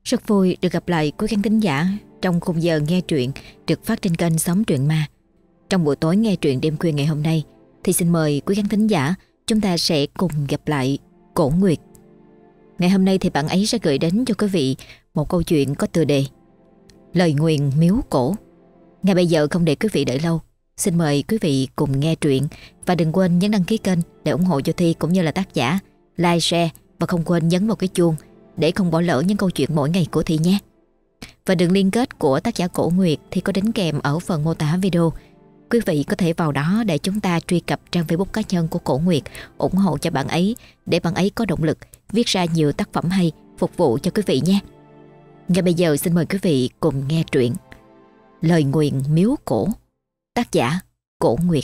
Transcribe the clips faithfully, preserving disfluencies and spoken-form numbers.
Rất vui được gặp lại quý khán thính giả trong khung giờ nghe truyện được phát trên kênh Xóm Truyện Ma. Trong buổi tối nghe truyện đêm khuya ngày hôm nay thì xin mời quý khán thính giả chúng ta sẽ cùng gặp lại Cổ Nguyệt. Ngày hôm nay thì bạn ấy sẽ gửi đến cho quý vị một câu chuyện có tựa đề Lời nguyền miếu cổ. Ngay bây giờ không để quý vị đợi lâu, xin mời quý vị cùng nghe truyện và đừng quên nhấn đăng ký kênh để ủng hộ cho Thi cũng như là tác giả, like, share và không quên nhấn vào cái chuông để không bỏ lỡ những câu chuyện mỗi ngày của Thi nhé. Và đường liên kết của tác giả Cổ Nguyệt thì có đính kèm ở phần mô tả video. Quý vị có thể vào đó để chúng ta truy cập trang Facebook cá nhân của Cổ Nguyệt, ủng hộ cho bạn ấy để bạn ấy có động lực viết ra nhiều tác phẩm hay phục vụ cho quý vị nhé. Ngay bây giờ xin mời quý vị cùng nghe truyện Lời nguyền miếu cổ, tác giả Cổ Nguyệt.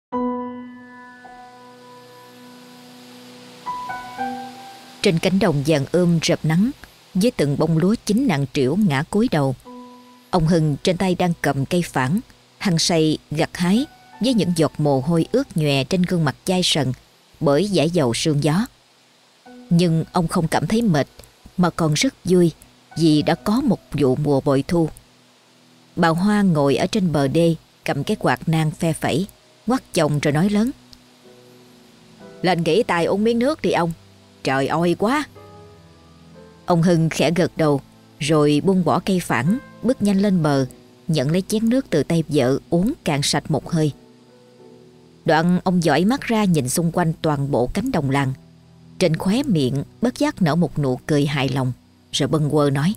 Trên cánh đồng vàng ươm rợp nắng, với từng bông lúa chín nặng trĩu ngã cúi đầu, ông Hưng trên tay đang cầm cây phản, hăng say gặt hái với những giọt mồ hôi ướt nhòe trên gương mặt chai sần bởi dải dầu sương gió. Nhưng ông không cảm thấy mệt mà còn rất vui vì đã có một vụ mùa bội thu. Bà Hoa ngồi ở trên bờ đê cầm cái quạt nang phe phẩy, ngoắt chồng rồi nói lớn: "Lên nghỉ tài uống miếng nước đi ông, trời oi quá." Ông Hưng khẽ gật đầu rồi buông bỏ cây phản, bước nhanh lên bờ, nhận lấy chén nước từ tay vợ uống cạn sạch một hơi. Đoạn ông dõi mắt ra nhìn xung quanh toàn bộ cánh đồng làng, trên khóe miệng bất giác nở một nụ cười hài lòng, rồi bâng quơ nói: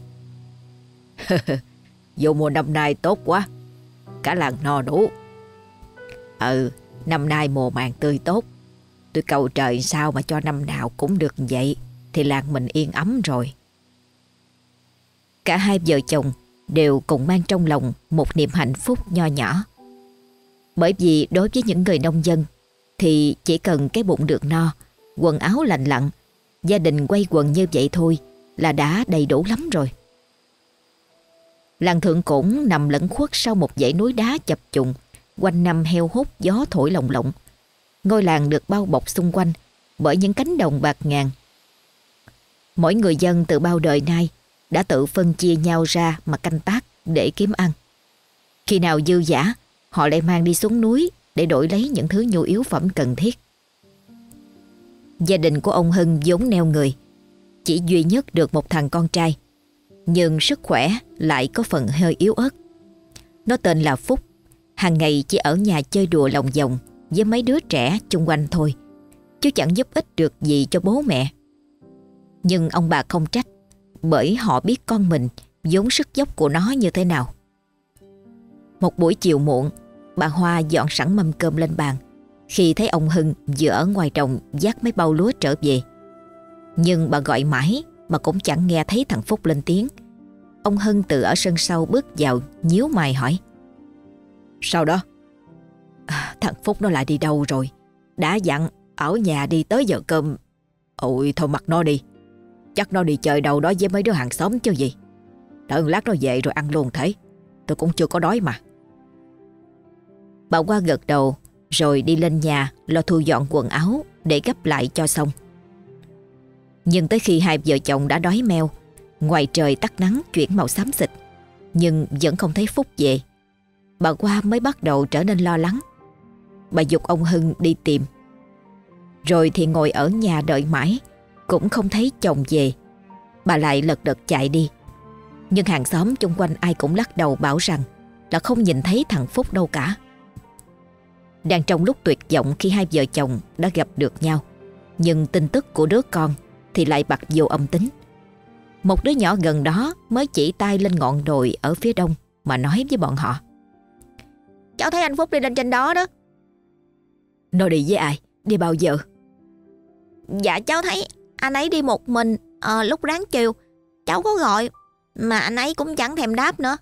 "Vụ mùa năm nay tốt quá, cả làng no đủ. Ừ, năm nay mùa màng tươi tốt. Tôi cầu trời sao mà cho năm nào cũng được vậy thì làng mình yên ấm rồi." Cả hai vợ chồng đều cùng mang trong lòng một niềm hạnh phúc nho nhỏ. Bởi vì đối với những người nông dân thì chỉ cần cái bụng được no, quần áo lành lặn, gia đình quây quần như vậy thôi là đã đầy đủ lắm rồi. Làng Thượng Cổn nằm lẫn khuất sau một dãy núi đá chập trùng, quanh năm heo hút gió thổi lồng lộng. Ngôi làng được bao bọc xung quanh bởi những cánh đồng bạt ngàn. Mỗi người dân từ bao đời nay đã tự phân chia nhau ra mà canh tác để kiếm ăn. Khi nào dư dả, họ lại mang đi xuống núi để đổi lấy những thứ nhu yếu phẩm cần thiết. Gia đình của ông Hưng vốn neo người, chỉ duy nhất được một thằng con trai, nhưng sức khỏe lại có phần hơi yếu ớt. Nó tên là Phúc, hàng ngày chỉ ở nhà chơi đùa lòng vòng với mấy đứa trẻ chung quanh thôi, chứ chẳng giúp ích được gì cho bố mẹ. Nhưng ông bà không trách, bởi họ biết con mình vốn sức dốc của nó như thế nào. Một buổi chiều muộn, bà Hoa dọn sẵn mâm cơm lên bàn khi thấy ông Hưng vừa ở ngoài đồng vác mấy bao lúa trở về. Nhưng bà gọi mãi mà cũng chẳng nghe thấy thằng Phúc lên tiếng. Ông Hưng từ ở sân sau bước vào, nhíu mày hỏi: "Sao đó?" À, "Thằng Phúc nó lại đi đâu rồi? Đã dặn ở nhà đi tới giờ cơm." "Ôi thôi mặc nó đi, chắc nó đi chơi đâu đó với mấy đứa hàng xóm chứ gì. Đợi lát nó về rồi ăn luôn thế, tôi cũng chưa có đói mà." Bà Hoa gật đầu rồi đi lên nhà lo thu dọn quần áo để gấp lại cho xong. Nhưng tới khi hai vợ chồng đã đói meo, ngoài trời tắt nắng chuyển màu xám xịt, nhưng vẫn không thấy Phúc về, bà Hoa mới bắt đầu trở nên lo lắng. Bà giục ông Hưng đi tìm. Rồi thì ngồi ở nhà đợi mãi cũng không thấy chồng về, bà lại lật đật chạy đi. Nhưng hàng xóm chung quanh ai cũng lắc đầu bảo rằng là không nhìn thấy thằng Phúc đâu cả. Đang trong lúc tuyệt vọng khi hai vợ chồng đã gặp được nhau, nhưng tin tức của đứa con thì lại bặt vô âm tính. Một đứa nhỏ gần đó mới chỉ tay lên ngọn đồi ở phía đông mà nói với bọn họ: "Cháu thấy anh Phúc đi lên trên đó đó." "Nó đi với ai? Đi bao giờ?" "Dạ cháu thấy anh ấy đi một mình à, lúc ráng chiều. Cháu có gọi mà anh ấy cũng chẳng thèm đáp nữa."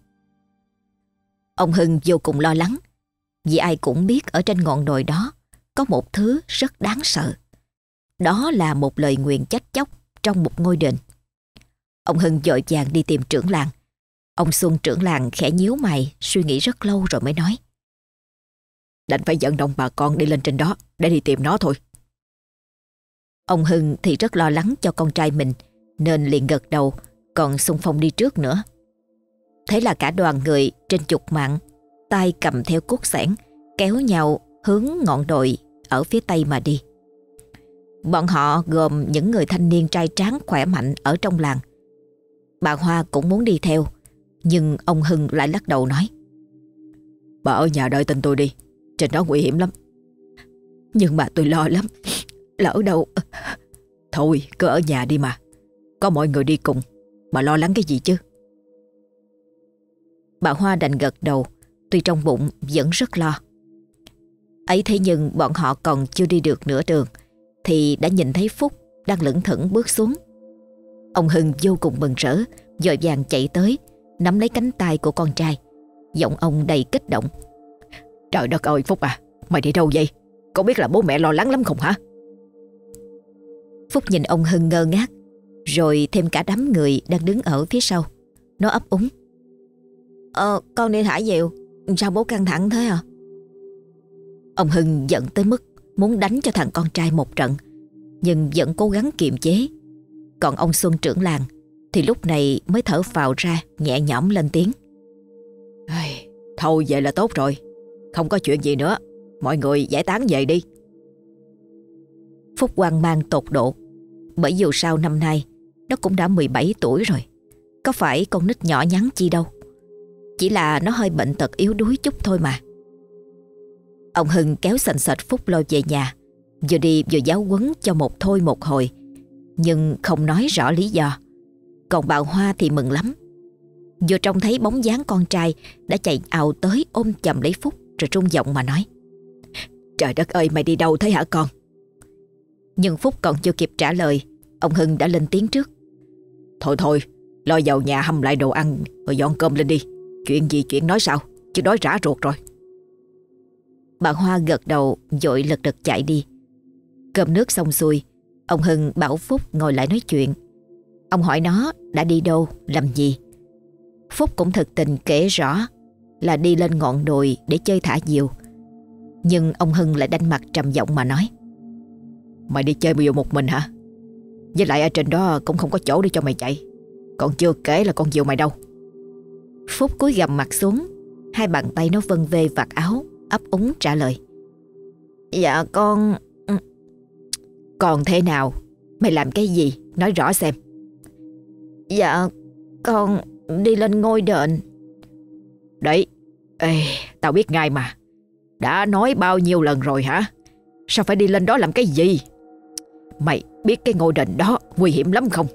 Ông Hưng vô cùng lo lắng, vì ai cũng biết ở trên ngọn đồi đó có một thứ rất đáng sợ. Đó là một lời nguyền trách chóc trong một ngôi đền. Ông Hưng vội vàng đi tìm trưởng làng. Ông Xuân trưởng làng khẽ nhíu mày, suy nghĩ rất lâu rồi mới nói: "Đành phải vận động bà con đi lên trên đó để đi tìm nó thôi." Ông Hưng thì rất lo lắng cho con trai mình, nên liền gật đầu còn xung phong đi trước nữa. Thế là cả đoàn người trên chục mạng, tay cầm theo cuốc xẻng, kéo nhau hướng ngọn đồi ở phía tây mà đi. Bọn họ gồm những người thanh niên trai tráng khỏe mạnh ở trong làng. Bà Hoa cũng muốn đi theo, nhưng ông Hưng lại lắc đầu nói: "Bà ở nhà đợi tin tôi đi, trên đó nguy hiểm lắm." "Nhưng mà tôi lo lắm, lỡ đâu." "Thôi cứ ở nhà đi mà, có mọi người đi cùng, bà lo lắng cái gì chứ." Bà Hoa đành gật đầu, tuy trong bụng vẫn rất lo. Ấy thế nhưng bọn họ còn chưa đi được nửa đường thì đã nhìn thấy Phúc đang lững thững bước xuống. Ông Hưng vô cùng mừng rỡ, vội vàng chạy tới, nắm lấy cánh tay của con trai. Giọng ông đầy kích động: "Trời đất ơi Phúc à, mày đi đâu vậy? Có biết là bố mẹ lo lắng lắm không hả?" Phúc nhìn ông Hưng ngơ ngác, rồi thêm cả đám người đang đứng ở phía sau. Nó ấp úng: Ờ con đi thả diều, sao bố căng thẳng thế à?" Ông Hưng giận tới mức muốn đánh cho thằng con trai một trận, nhưng vẫn cố gắng kiềm chế. Còn ông Xuân trưởng làng thì lúc này mới thở phào ra, nhẹ nhõm lên tiếng: "Thôi vậy là tốt rồi, không có chuyện gì nữa, mọi người giải tán về đi." Phúc hoang mang tột độ, bởi dù sao năm nay nó cũng đã mười bảy tuổi rồi, có phải con nít nhỏ nhắn chi đâu, chỉ là nó hơi bệnh tật yếu đuối chút thôi mà. Ông Hưng kéo sành sạch Phúc lôi về nhà, vừa đi vừa giáo huấn cho một thôi một hồi, nhưng không nói rõ lý do. Còn bà Hoa thì mừng lắm, vừa trông thấy bóng dáng con trai đã chạy ào tới ôm chầm lấy Phúc, rồi rung giọng mà nói: "Trời đất ơi, mày đi đâu thế hả con?" Nhưng Phúc còn chưa kịp trả lời, ông Hưng đã lên tiếng trước: "Thôi thôi, lo vào nhà hâm lại đồ ăn rồi dọn cơm lên đi. Chuyện gì chuyện nói sao, chứ đói rã ruột rồi." Bà Hoa gật đầu vội lật đật chạy đi. Cơm nước xong xuôi, ông Hưng bảo Phúc ngồi lại nói chuyện. Ông hỏi nó đã đi đâu, làm gì. Phúc cũng thực tình kể rõ là đi lên ngọn đồi để chơi thả diều. Nhưng ông Hưng lại đanh mặt trầm giọng mà nói: "Mày đi chơi diều một mình hả? Với lại ở trên đó cũng không có chỗ để cho mày chạy. Còn chưa kể là con diều mày đâu." Phúc cúi gằm mặt xuống, hai bàn tay nó vân vê vạt áo, ấp úng trả lời: "Dạ con..." "Còn thế nào? Mày làm cái gì? Nói rõ xem." "Dạ con đi lên ngôi đền." "Đấy, ê, tao biết ngay mà. Đã nói bao nhiêu lần rồi hả? Sao phải đi lên đó làm cái gì? Mày biết cái ngôi đền đó nguy hiểm lắm không?"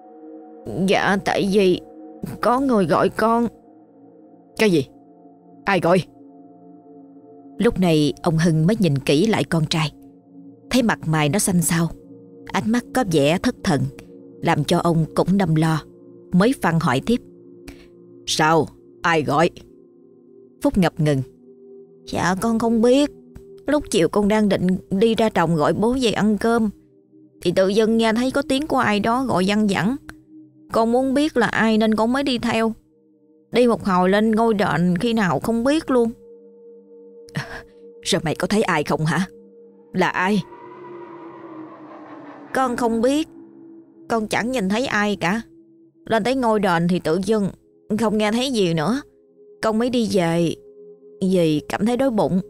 "Dạ tại vì có người gọi con." "Cái gì? Ai gọi?" Lúc này ông Hưng mới nhìn kỹ lại con trai, thấy mặt mày nó xanh xao, ánh mắt có vẻ thất thần, làm cho ông cũng đâm lo, mới phăng hỏi tiếp: "Sao? Ai gọi?" Phúc ngập ngừng: "Dạ con không biết. Lúc chiều con đang định đi ra đồng gọi bố về ăn cơm, thì tự dưng nghe thấy có tiếng của ai đó gọi văng vẳng. Con muốn biết là ai nên con mới đi theo. Đi một hồi lên ngôi đền khi nào không biết luôn." "Rồi mày có thấy ai không hả? Là ai?" "Con không biết. Con chẳng nhìn thấy ai cả. Lên tới ngôi đền thì tự dưng không nghe thấy gì nữa. Con mới đi về vì cảm thấy đói bụng."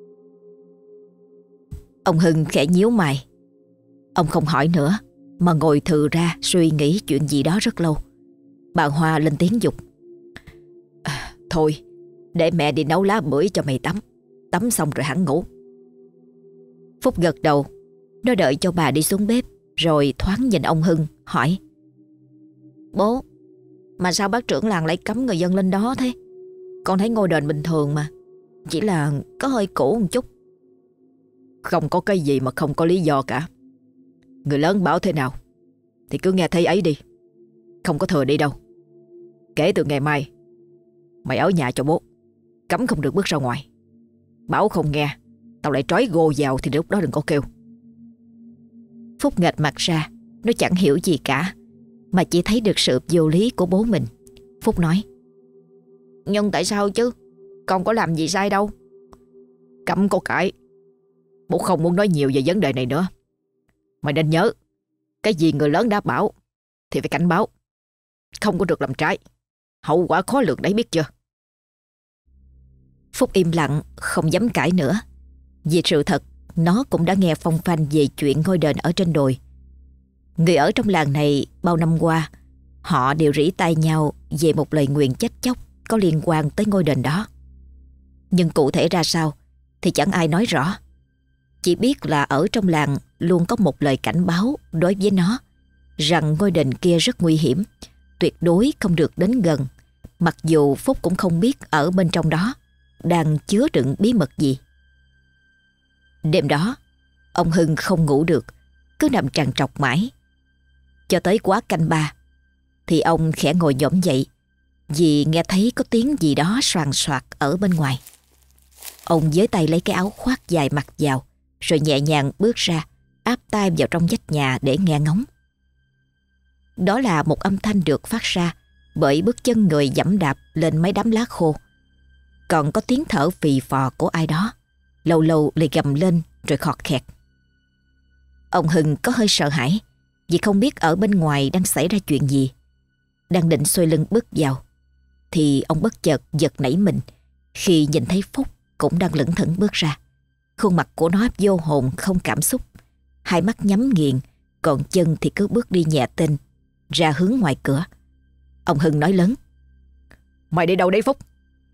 Ông Hưng khẽ nhíu mày. Ông không hỏi nữa mà ngồi thừ ra suy nghĩ chuyện gì đó rất lâu. Bà Hoa lên tiếng giục: "À, thôi để mẹ đi nấu lá bưởi cho mày tắm. Tắm xong rồi hẳn ngủ." Phúc gật đầu. Nó đợi cho bà đi xuống bếp, rồi thoáng nhìn ông Hưng hỏi: "Bố, mà sao bác trưởng làng lại cấm người dân lên đó thế? Con thấy ngôi đền bình thường mà, chỉ là có hơi cũ một chút." "Không có cái gì mà không có lý do cả. Người lớn bảo thế nào thì cứ nghe thấy ấy đi, không có thừa đi đâu. Kể từ ngày mai mày ở nhà cho bố, cấm không được bước ra ngoài. Bảo không nghe, tao lại trói gô vào thì lúc đó đừng có kêu." Phúc nghệt mặt ra, nó chẳng hiểu gì cả, mà chỉ thấy được sự vô lý của bố mình. Phúc nói: "Nhưng tại sao chứ? Con có làm gì sai đâu." "Cấm có cãi. Bố không muốn nói nhiều về vấn đề này nữa. Mày nên nhớ, cái gì người lớn đã bảo thì phải cảnh báo. Không có được làm trái, hậu quả khó lường đấy, biết chưa? Phúc im lặng, không dám cãi nữa. Vì sự thật, nó cũng đã nghe phong phanh về chuyện ngôi đền ở trên đồi. Người ở trong làng này bao năm qua, họ đều rỉ tai nhau về một lời nguyền chết chóc có liên quan tới ngôi đền đó. Nhưng cụ thể ra sao thì chẳng ai nói rõ. Chỉ biết là ở trong làng luôn có một lời cảnh báo đối với nó, rằng ngôi đền kia rất nguy hiểm, tuyệt đối không được đến gần, mặc dù Phúc cũng không biết ở bên trong đó đang chứa đựng bí mật gì. Đêm đó, ông Hưng không ngủ được, cứ nằm trằn trọc mãi. Cho tới quá canh ba thì ông khẽ ngồi nhổm dậy, vì nghe thấy có tiếng gì đó soàn soạt ở bên ngoài. Ông với tay lấy cái áo khoác dài mặc vào, rồi nhẹ nhàng bước ra, áp tai vào trong vách nhà để nghe ngóng. Đó là một âm thanh được phát ra bởi bước chân người giẫm đạp lên mấy đám lá khô. Còn có tiếng thở phì phò của ai đó, lâu lâu lại gầm lên rồi khọt khẹt. Ông Hưng có hơi sợ hãi, vì không biết ở bên ngoài đang xảy ra chuyện gì. Đang định xoay lưng bước vào thì ông bất chợt giật nảy mình khi nhìn thấy Phúc cũng đang lững thững bước ra. Khuôn mặt của nó vô hồn không cảm xúc, hai mắt nhắm nghiền, còn chân thì cứ bước đi nhẹ tênh ra hướng ngoài cửa. Ông Hưng nói lớn: Mày đi đâu đấy Phúc?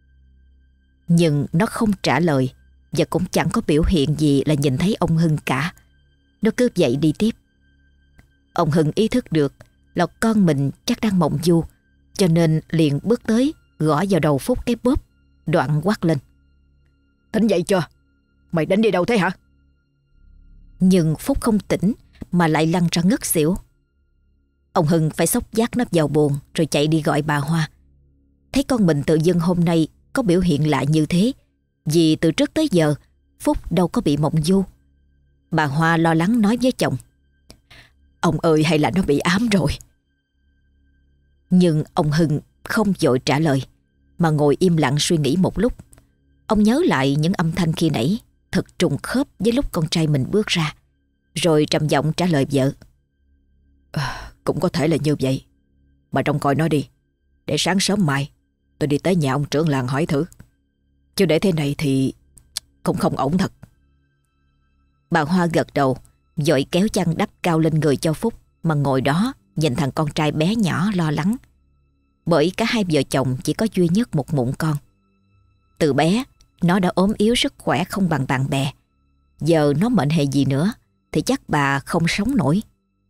Nhưng nó không trả lời, và cũng chẳng có biểu hiện gì là nhìn thấy ông Hưng cả. Nó cứ dậy đi tiếp. Ông Hưng ý thức được là con mình chắc đang mộng du, cho nên liền bước tới gõ vào đầu Phúc cái bóp, đoạn quát lên: Tỉnh dậy chưa? Mày đến đi đâu thế hả? Nhưng Phúc không tỉnh mà lại lăn ra ngất xỉu. Ông Hưng phải xốc vác nó vào bồn rồi chạy đi gọi bà Hoa. Thấy con mình tự dưng hôm nay có biểu hiện lạ như thế, vì từ trước tới giờ Phúc đâu có bị mộng du. Bà Hoa lo lắng nói với chồng: Ông ơi, hay là nó bị ám rồi? Nhưng ông Hưng không vội trả lời, mà ngồi im lặng suy nghĩ một lúc. Ông nhớ lại những âm thanh khi nãy, thật trùng khớp với lúc con trai mình bước ra, rồi trầm giọng trả lời vợ: à, Cũng có thể là như vậy. Bà trông coi nó đi, để sáng sớm mai tôi đi tới nhà ông trưởng làng hỏi thử. Chứ để thế này thì cũng không ổn thật. Bà Hoa gật đầu, vội kéo chăn đắp cao lên người cho Phúc, mà ngồi đó nhìn thằng con trai bé nhỏ lo lắng. Bởi cả hai vợ chồng chỉ có duy nhất một mụn con. Từ bé nó đã ốm yếu, sức khỏe không bằng bạn bè. Giờ nó mệnh hệ gì nữa thì chắc bà không sống nổi.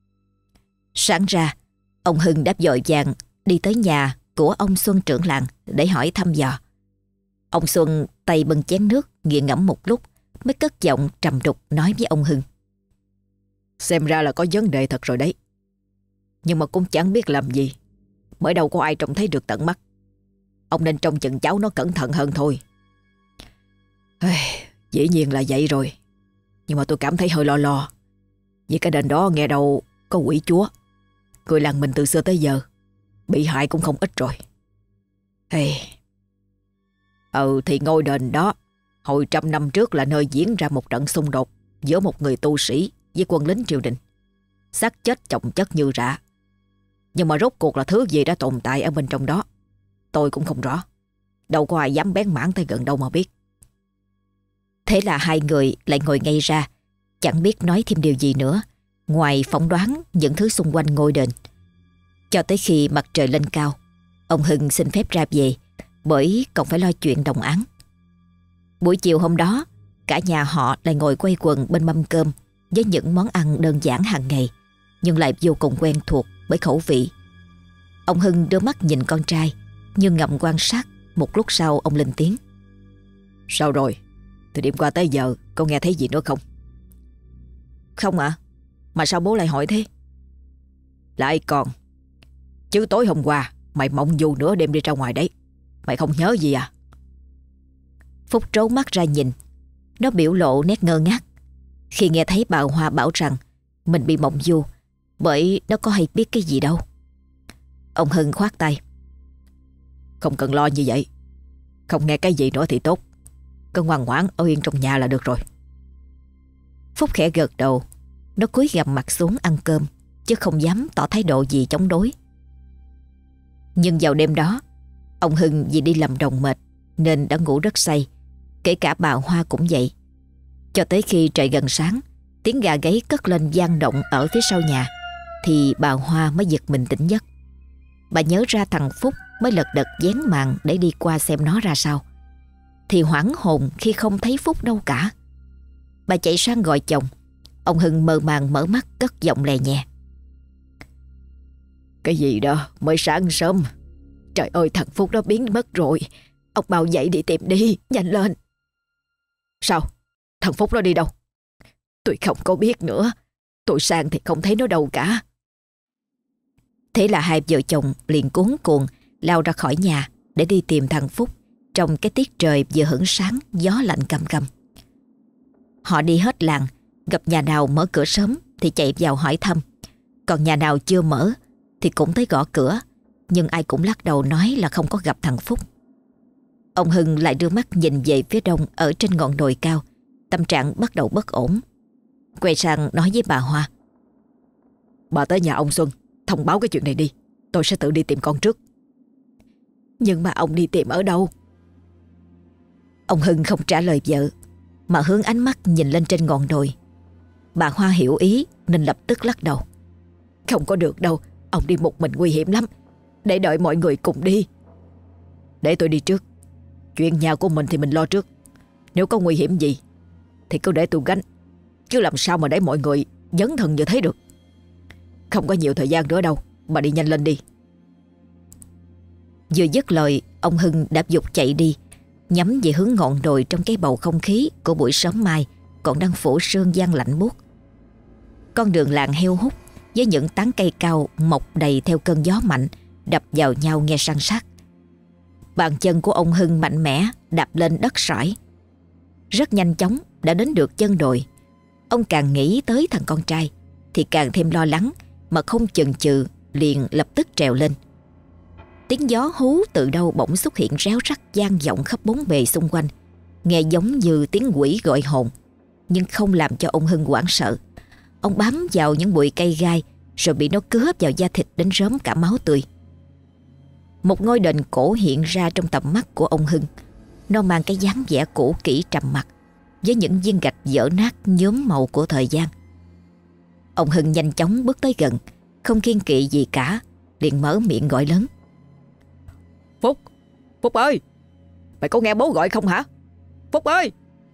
Sáng ra, ông Hưng đáp vội vàng đi tới nhà của ông Xuân trưởng làng để hỏi thăm dò. Ông Xuân tay bưng chén nước, nghiền ngẫm một lúc mới cất giọng trầm đục nói với ông Hưng: Xem ra là có vấn đề thật rồi đấy. Nhưng mà cũng chẳng biết làm gì, bởi đâu có ai trông thấy được tận mắt. Ông nên trông chừng cháu nó cẩn thận hơn thôi. Dĩ nhiên là vậy rồi, nhưng mà tôi cảm thấy hơi lo lo. Vì cái đền đó nghe đâu có quỷ chúa. Người làng mình từ xưa tới giờ bị hại cũng không ít rồi. Hey. Ừ thì ngôi đền đó hồi trăm năm trước là nơi diễn ra một trận xung đột giữa một người tu sĩ với quân lính triều đình. Xác chết chồng chất như rạ. Nhưng mà rốt cuộc là thứ gì đã tồn tại ở bên trong đó, tôi cũng không rõ. Đâu có ai dám bén mảng tới gần đâu mà biết. Thế là hai người lại ngồi ngay ra, chẳng biết nói thêm điều gì nữa, ngoài phỏng đoán những thứ xung quanh ngôi đền. Cho tới khi mặt trời lên cao, ông Hưng xin phép ra về, bởi còn phải lo chuyện đồng áng. Buổi chiều hôm đó, cả nhà họ lại ngồi quây quần bên mâm cơm với những món ăn đơn giản hàng ngày, nhưng lại vô cùng quen thuộc bởi khẩu vị. Ông Hưng đưa mắt nhìn con trai, nhưng ngậm quan sát. Một lúc sau ông lên tiếng: Sao rồi? Từ đêm qua tới giờ con nghe thấy gì nữa không? Không ạ. À? Mà sao bố lại hỏi thế? Lại còn, chứ tối hôm qua mày mộng du nửa đêm đi ra ngoài đấy, mày không nhớ gì à? Phúc trố mắt ra nhìn. Nó biểu lộ nét ngơ ngác khi nghe thấy bà Hoa bảo rằng mình bị mộng du, bởi nó có hay biết cái gì đâu. Ông Hưng khoát tay: Không cần lo như vậy. Không nghe cái gì nữa thì tốt. Cứ ngoan ngoãn ở yên trong nhà là được rồi. Phúc khẽ gật đầu. Nó cúi gằm mặt xuống ăn cơm, chứ không dám tỏ thái độ gì chống đối. Nhưng vào đêm đó, ông Hưng vì đi làm đồng mệt nên đã ngủ rất say. Kể cả bà Hoa cũng vậy. Cho tới khi trời gần sáng, tiếng gà gáy cất lên vang động ở phía sau nhà, thì bà Hoa mới giật mình tỉnh giấc. Bà nhớ ra thằng Phúc mới lật đật vén màn để đi qua xem nó ra sao, thì hoảng hồn khi không thấy Phúc đâu cả. Bà chạy sang gọi chồng. Ông Hưng mơ màng mở mắt cất giọng lè nhẹ: Cái gì đó, mới sáng sớm. Trời ơi, thằng Phúc nó biến mất rồi. Ông mau dậy đi tìm đi, nhanh lên. Sao? Thằng Phúc nó đi đâu? Tôi không có biết nữa. Tôi sang thì không thấy nó đâu cả. Thế là hai vợ chồng liền cuống cuồng lao ra khỏi nhà để đi tìm thằng Phúc trong cái tiết trời vừa hửng sáng, gió lạnh căm căm. Họ đi hết làng, gặp nhà nào mở cửa sớm thì chạy vào hỏi thăm, còn nhà nào chưa mở thì cũng tới gõ cửa, nhưng ai cũng lắc đầu nói là không có gặp thằng Phúc. Ông Hưng lại đưa mắt nhìn về phía đông ở trên ngọn đồi cao, tâm trạng bắt đầu bất ổn. Quay sang nói với bà Hoa: Bà tới nhà ông Xuân thông báo cái chuyện này đi, tôi sẽ tự đi tìm con trước. Nhưng mà ông đi tìm ở đâu? Ông Hưng không trả lời vợ, mà hướng ánh mắt nhìn lên trên ngọn đồi. Bà Hoa hiểu ý nên lập tức lắc đầu: Không có được đâu, ông đi một mình nguy hiểm lắm. Để đợi mọi người cùng đi. Để tôi đi trước. Chuyện nhà của mình thì mình lo trước. Nếu có nguy hiểm gì thì cứ để tôi gánh, chứ làm sao mà để mọi người dấn thân như thế được. Không có nhiều thời gian nữa đâu, bà đi nhanh lên đi. Vừa dứt lời, ông Hưng đạp giục chạy đi, nhắm về hướng ngọn đồi trong cái bầu không khí của buổi sớm mai còn đang phủ sương giăng lạnh buốt. Con đường làng heo hút với những tán cây cao mọc đầy theo cơn gió mạnh đập vào nhau nghe san sát. Bàn chân của ông Hưng mạnh mẽ đạp lên đất sỏi. Rất nhanh chóng đã đến được chân đồi. Ông càng nghĩ tới thằng con trai thì càng thêm lo lắng, mà không chần chừ liền lập tức trèo lên. Tiếng gió hú từ đâu bỗng xuất hiện réo rắt vang vọng khắp bốn bề xung quanh, nghe giống như tiếng quỷ gọi hồn, nhưng không làm cho ông Hưng hoảng sợ. Ông bám vào những bụi cây gai rồi bị nó cứa vào da thịt đến rớm cả máu tươi. Một ngôi đền cổ hiện ra trong tầm mắt của ông Hưng. Nó mang cái dáng vẻ cũ kỹ trầm mặc, với những viên gạch dở nát nhuốm màu của thời gian. Ông Hưng nhanh chóng bước tới gần, không kiêng kỵ gì cả, liền mở miệng gọi lớn: Phúc, Phúc ơi, mày có nghe bố gọi không hả? Phúc ơi!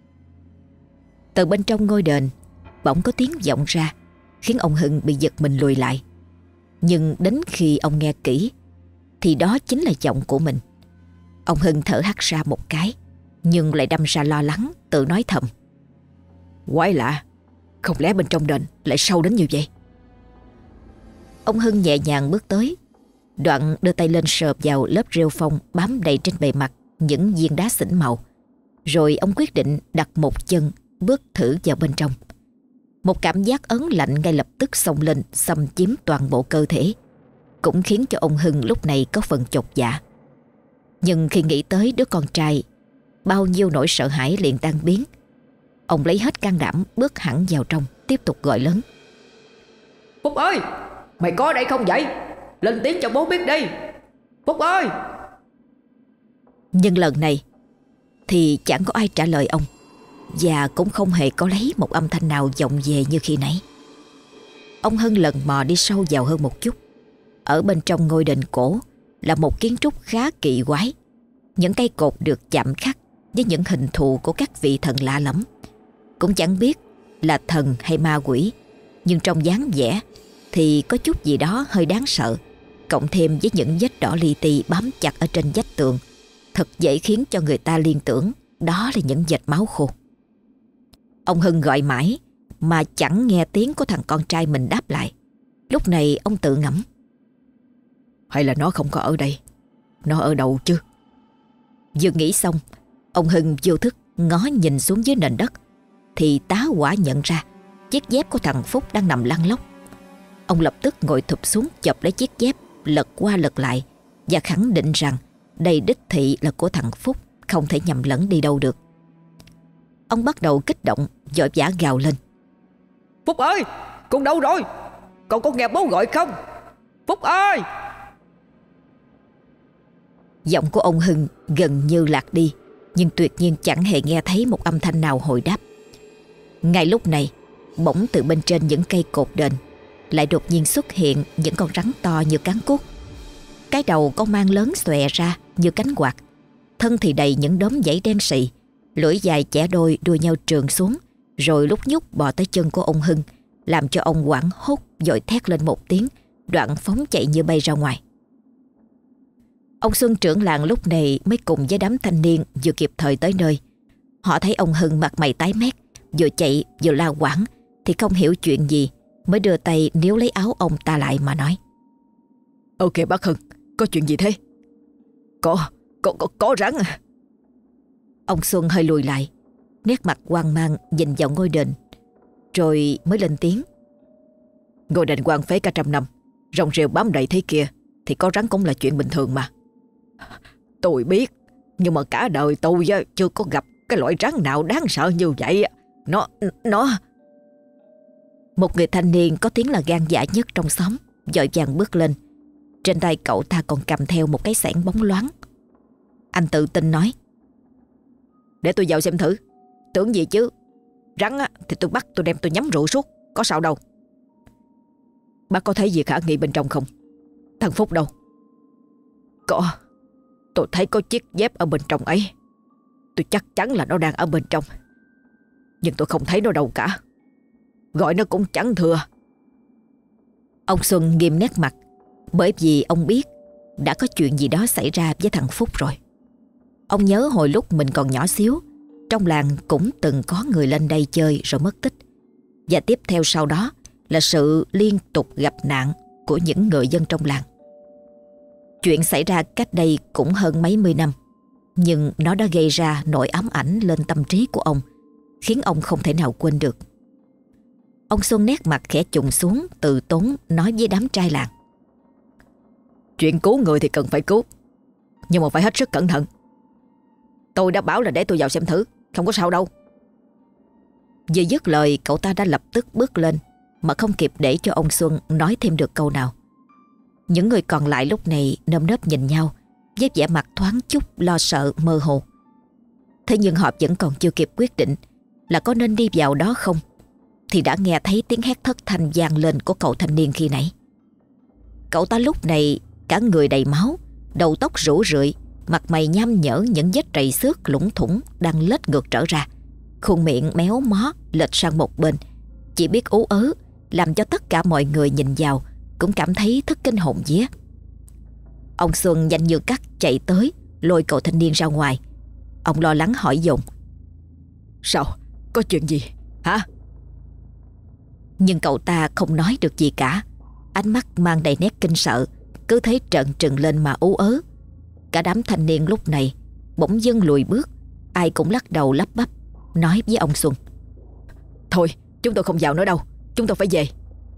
Từ bên trong ngôi đền bỗng có tiếng vọng ra, khiến ông Hưng bị giật mình lùi lại. Nhưng đến khi ông nghe kỹ thì đó chính là giọng của mình. Ông Hưng thở hắt ra một cái, nhưng lại đâm ra lo lắng, tự nói thầm: Quái lạ, không lẽ bên trong đền lại sâu đến như vậy? Ông Hưng nhẹ nhàng bước tới, đoạn đưa tay lên sờ vào lớp rêu phong bám đầy trên bề mặt những viên đá xỉn màu. Rồi ông quyết định đặt một chân bước thử vào bên trong. Một cảm giác ớn lạnh ngay lập tức xông lên, xâm chiếm toàn bộ cơ thể, cũng khiến cho ông Hưng lúc này có phần chột dạ. Nhưng khi nghĩ tới đứa con trai, bao nhiêu nỗi sợ hãi liền tan biến. Ông lấy hết can đảm bước hẳn vào trong, tiếp tục gọi lớn: Phúc ơi, mày có ở đây không vậy? Lên tiếng cho bố biết đi, Phúc ơi! Nhưng lần này thì chẳng có ai trả lời ông, và cũng không hề có lấy một âm thanh nào vọng về như khi nãy. Ông Hưng lần mò đi sâu vào hơn một chút. Ở bên trong ngôi đền cổ là một kiến trúc khá kỳ quái. Những cây cột được chạm khắc với những hình thù của các vị thần lạ lẫm. Cũng chẳng biết là thần hay ma quỷ, nhưng trong dáng vẻ thì có chút gì đó hơi đáng sợ. Cộng thêm với những vết đỏ li ti bám chặt ở trên vách tường, thật dễ khiến cho người ta liên tưởng đó là những vệt máu khô. Ông Hưng gọi mãi mà chẳng nghe tiếng của thằng con trai mình đáp lại. Lúc này ông tự ngẫm: Hay là nó không có ở đây? Nó ở đâu chứ? Vừa nghĩ xong, ông Hưng vô thức ngó nhìn xuống dưới nền đất, thì tá hỏa nhận ra chiếc dép của thằng Phúc đang nằm lăn lóc. Ông lập tức ngồi thụp xuống chộp lấy chiếc dép, lật qua lật lại, và khẳng định rằng đây đích thị là của thằng Phúc, không thể nhầm lẫn đi đâu được. Ông bắt đầu kích động, vội vã gào lên: Phúc ơi, con đâu rồi? Con có nghe bố gọi không? Phúc ơi! Giọng của ông Hưng gần như lạc đi, nhưng tuyệt nhiên chẳng hề nghe thấy một âm thanh nào hồi đáp. Ngay lúc này, bỗng từ bên trên những cây cột đền lại đột nhiên xuất hiện những con rắn to như cán cuốc. Cái đầu có mang lớn xòe ra như cánh quạt, thân thì đầy những đốm dãy đen sì, lưỡi dài chẻ đôi đua nhau trườn xuống, rồi lúc nhúc bò tới chân của ông Hưng, làm cho ông hoảng hốt vội thét lên một tiếng, đoạn phóng chạy như bay ra ngoài. Ông Xuân trưởng làng lúc này mới cùng với đám thanh niên vừa kịp thời tới nơi. Họ thấy ông Hưng mặt mày tái mét, vừa chạy vừa la quảng, thì không hiểu chuyện gì, mới đưa tay níu lấy áo ông ta lại mà nói: Ok bác Hưng, có chuyện gì thế? Có, có, có, có rắn à? Ông Xuân hơi lùi lại, nét mặt hoang mang nhìn vào ngôi đền, rồi mới lên tiếng: Ngôi đền hoang phế cả trăm năm, rong rêu bám đầy thế kia, thì có rắn cũng là chuyện bình thường mà. Tôi biết, nhưng mà cả đời tôi chưa có gặp cái loại rắn nào đáng sợ như vậy. Nó, nó... Một người thanh niên có tiếng là gan dạ nhất trong xóm vội vàng bước lên. Trên tay cậu ta còn cầm theo một cái xẻng bóng loáng. Anh tự tin nói: Để tôi vào xem thử. Tưởng gì chứ, rắn á, thì tôi bắt tôi đem tôi nhắm rượu suốt, có sao đâu. Bác có thấy gì khả nghi bên trong không? Thằng Phúc đâu? Có, tôi thấy có chiếc dép ở bên trong ấy. Tôi chắc chắn là nó đang ở bên trong, nhưng tôi không thấy nó đâu cả. Gọi nó cũng chẳng thừa. Ông Xuân nghiêm nét mặt, bởi vì ông biết đã có chuyện gì đó xảy ra với thằng Phúc rồi. Ông nhớ hồi lúc mình còn nhỏ xíu, trong làng cũng từng có người lên đây chơi rồi mất tích. Và tiếp theo sau đó là sự liên tục gặp nạn của những người dân trong làng. Chuyện xảy ra cách đây cũng hơn mấy mươi năm, nhưng nó đã gây ra nỗi ám ảnh lên tâm trí của ông, khiến ông không thể nào quên được. Ông Xuân nét mặt khẽ chùng xuống, từ tốn nói với đám trai làng: Chuyện cứu người thì cần phải cứu, nhưng mà phải hết sức cẩn thận. Tôi đã bảo là để tôi vào xem thử, không có sao đâu. Vừa dứt lời, cậu ta đã lập tức bước lên, mà không kịp để cho ông Xuân nói thêm được câu nào. Những người còn lại lúc này nơm nớp nhìn nhau với vẻ mặt thoáng chút lo sợ mơ hồ. Thế nhưng họ vẫn còn chưa kịp quyết định là có nên đi vào đó không, thì đã nghe thấy tiếng hét thất thanh vang lên của cậu thanh niên khi nãy. Cậu ta lúc này cả người đầy máu, đầu tóc rủ rượi, mặt mày nham nhở những vết trầy xước lủng thủng đang lết ngược trở ra, khuôn miệng méo mó lệch sang một bên, chỉ biết ú ớ, làm cho tất cả mọi người nhìn vào cũng cảm thấy thất kinh hồn vía. Ông Xuân nhanh như cắt chạy tới, lôi cậu thanh niên ra ngoài. Ông lo lắng hỏi dồn: Sao? Có chuyện gì? Hả? Nhưng cậu ta không nói được gì cả, ánh mắt mang đầy nét kinh sợ, cứ thấy trợn trừng lên mà ú ớ. Cả đám thanh niên lúc này bỗng dưng lùi bước, ai cũng lắc đầu lắp bắp nói với ông Xuân: Thôi, chúng tôi không vào nữa đâu, chúng tôi phải về.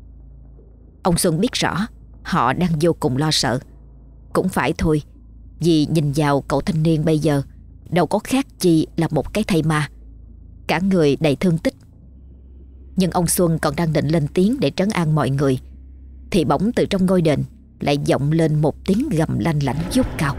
Ông Xuân biết rõ họ đang vô cùng lo sợ. Cũng phải thôi, vì nhìn vào cậu thanh niên bây giờ đâu có khác chi là một cái thây ma, cả người đầy thương tích. Nhưng ông Xuân còn đang định lên tiếng để trấn an mọi người, thì bỗng từ trong ngôi đền lại vọng lên một tiếng gầm lanh lảnh vút cao.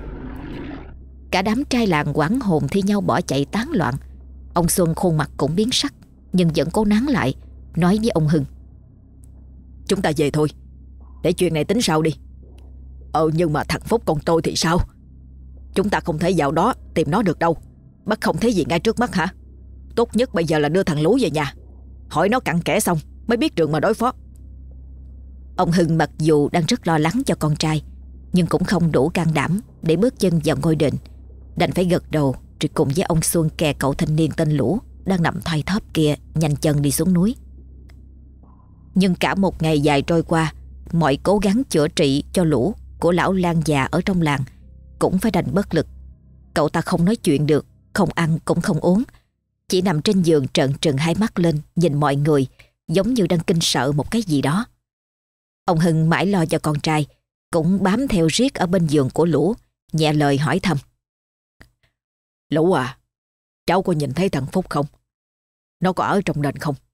Cả đám trai làng hoảng hồn thi nhau bỏ chạy tán loạn. Ông Xuân khuôn mặt cũng biến sắc, nhưng vẫn cố nén lại, nói với ông Hưng: Chúng ta về thôi, để chuyện này tính sau đi. Ờ nhưng mà thằng Phúc con tôi thì sao? Chúng ta không thể vào đó tìm nó được đâu. Bác không thấy gì ngay trước mắt hả? Tốt nhất bây giờ là đưa thằng Lú về nhà, hỏi nó cặn kẽ xong mới biết đường mà đối phó. Ông Hưng mặc dù đang rất lo lắng cho con trai, nhưng cũng không đủ can đảm để bước chân vào ngôi đền, đành phải gật đầu rồi cùng với ông Xuân kè cậu thanh niên tên Lũ đang nằm thoi thóp kia nhanh chân đi xuống núi. Nhưng cả một ngày dài trôi qua, mọi cố gắng chữa trị cho Lũ của lão lang già ở trong làng cũng phải đành bất lực. Cậu ta không nói chuyện được, không ăn cũng không uống, chỉ nằm trên giường trợn trừng hai mắt lên nhìn mọi người, giống như đang kinh sợ một cái gì đó. Ông Hưng mãi lo cho con trai, cũng bám theo riết ở bên giường của Lũ, nhẹ lời hỏi thăm: Lũ à, cháu có nhìn thấy thằng Phúc không? Nó có ở trong đền không?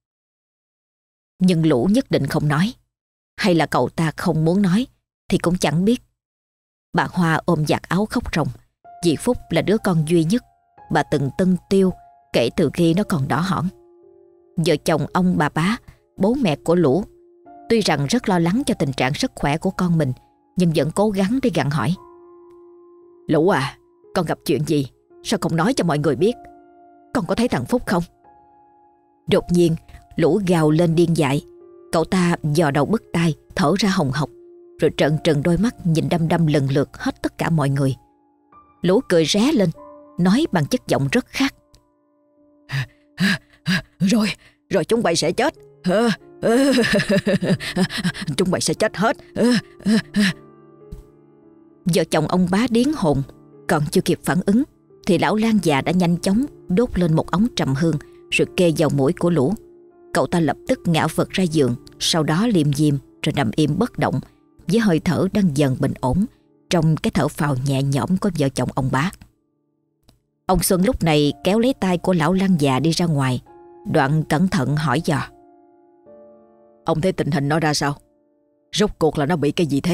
Nhưng Lũ nhất định không nói, hay là cậu ta không muốn nói thì cũng chẳng biết. Bà Hoa ôm vạt áo khóc ròng, vì Phúc là đứa con duy nhất bà từng tưng tiêu kể từ khi nó còn đỏ hỏn. Vợ chồng ông bà bá, bố mẹ của Lũ, tuy rằng rất lo lắng cho tình trạng sức khỏe của con mình, nhưng vẫn cố gắng để gặng hỏi. Lũ à, con gặp chuyện gì? Sao không nói cho mọi người biết? Con có thấy thằng Phúc không? Đột nhiên Lũ gào lên điên dại. Cậu ta dò đầu bứt tai, thở ra hồng hộc, rồi trợn trừng đôi mắt nhìn đăm đăm lần lượt hết tất cả mọi người. Lũ cười ré lên, nói bằng chất giọng rất khác. Rồi, rồi chúng bay sẽ chết. Chúng bay sẽ chết hết. Vợ chồng ông bá điến hồn, còn chưa kịp phản ứng thì lão lang già đã nhanh chóng đốt lên một ống trầm hương rồi kê vào mũi của Lũ. Cậu ta lập tức ngã vật ra giường, sau đó liệm diêm rồi nằm im bất động, với hơi thở đang dần bình ổn trong cái thở phào nhẹ nhõm của vợ chồng ông bá. Ông Xuân lúc này kéo lấy tay của lão lang già đi ra ngoài, đoạn cẩn thận hỏi dò. Ông thấy tình hình nó ra sao? Rốt cuộc là nó bị cái gì thế?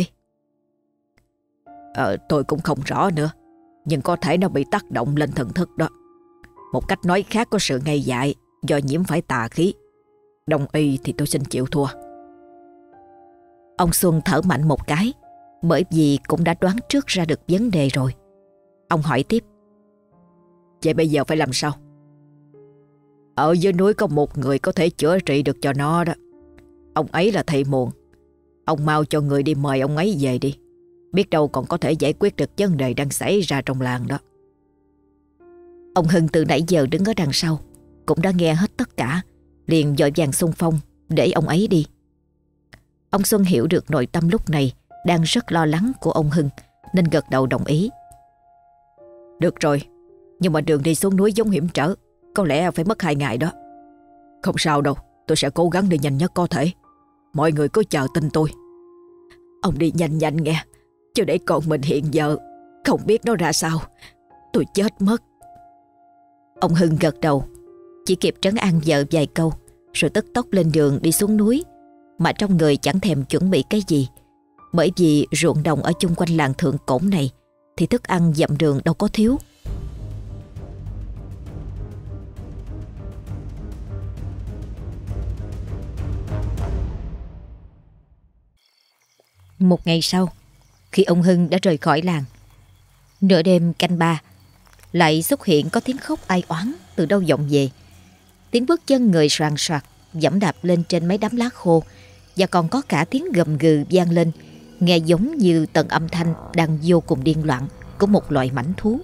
Ờ, tôi cũng không rõ nữa, nhưng có thể nó bị tác động lên thần thức đó. Một cách nói khác có sự ngây dại do nhiễm phải tà khí. Đông y thì tôi xin chịu thua. Ông Xuân thở mạnh một cái, bởi vì cũng đã đoán trước ra được vấn đề rồi. Ông hỏi tiếp. Vậy bây giờ phải làm sao? Ở dưới núi có một người có thể chữa trị được cho nó đó. Ông ấy là thầy Muồn. Ông mau cho người đi mời ông ấy về đi. Biết đâu còn có thể giải quyết được vấn đề đang xảy ra trong làng đó. Ông Hưng từ nãy giờ đứng ở đằng sau cũng đã nghe hết tất cả, liền vội vàng xung phong để ông ấy đi. Ông Xuân hiểu được nội tâm lúc này đang rất lo lắng của ông Hưng, nên gật đầu đồng ý. Được rồi, nhưng mà đường đi xuống núi giống hiểm trở, có lẽ phải mất hai ngày đó. Không sao đâu, tôi sẽ cố gắng đi nhanh nhất có thể. Mọi người cứ chờ tin tôi. Ông đi nhanh nhanh nghe, chứ để con mình hiện giờ không biết nó ra sao, tôi chết mất. Ông Hưng gật đầu, chỉ kịp trấn an vợ vài câu, rồi tức tốc lên đường đi xuống núi, mà trong người chẳng thèm chuẩn bị cái gì. Bởi vì ruộng đồng ở chung quanh làng Thượng Cổn này thì thức ăn dặm đường đâu có thiếu. Một ngày sau, khi ông Hưng đã rời khỏi làng, nửa đêm canh ba, lại xuất hiện có tiếng khóc ai oán từ đâu vọng về. Tiếng bước chân người soàn soạt giẫm đạp lên trên mấy đám lá khô, và còn có cả tiếng gầm gừ vang lên, nghe giống như tần âm thanh đang vô cùng điên loạn của một loại mãnh thú.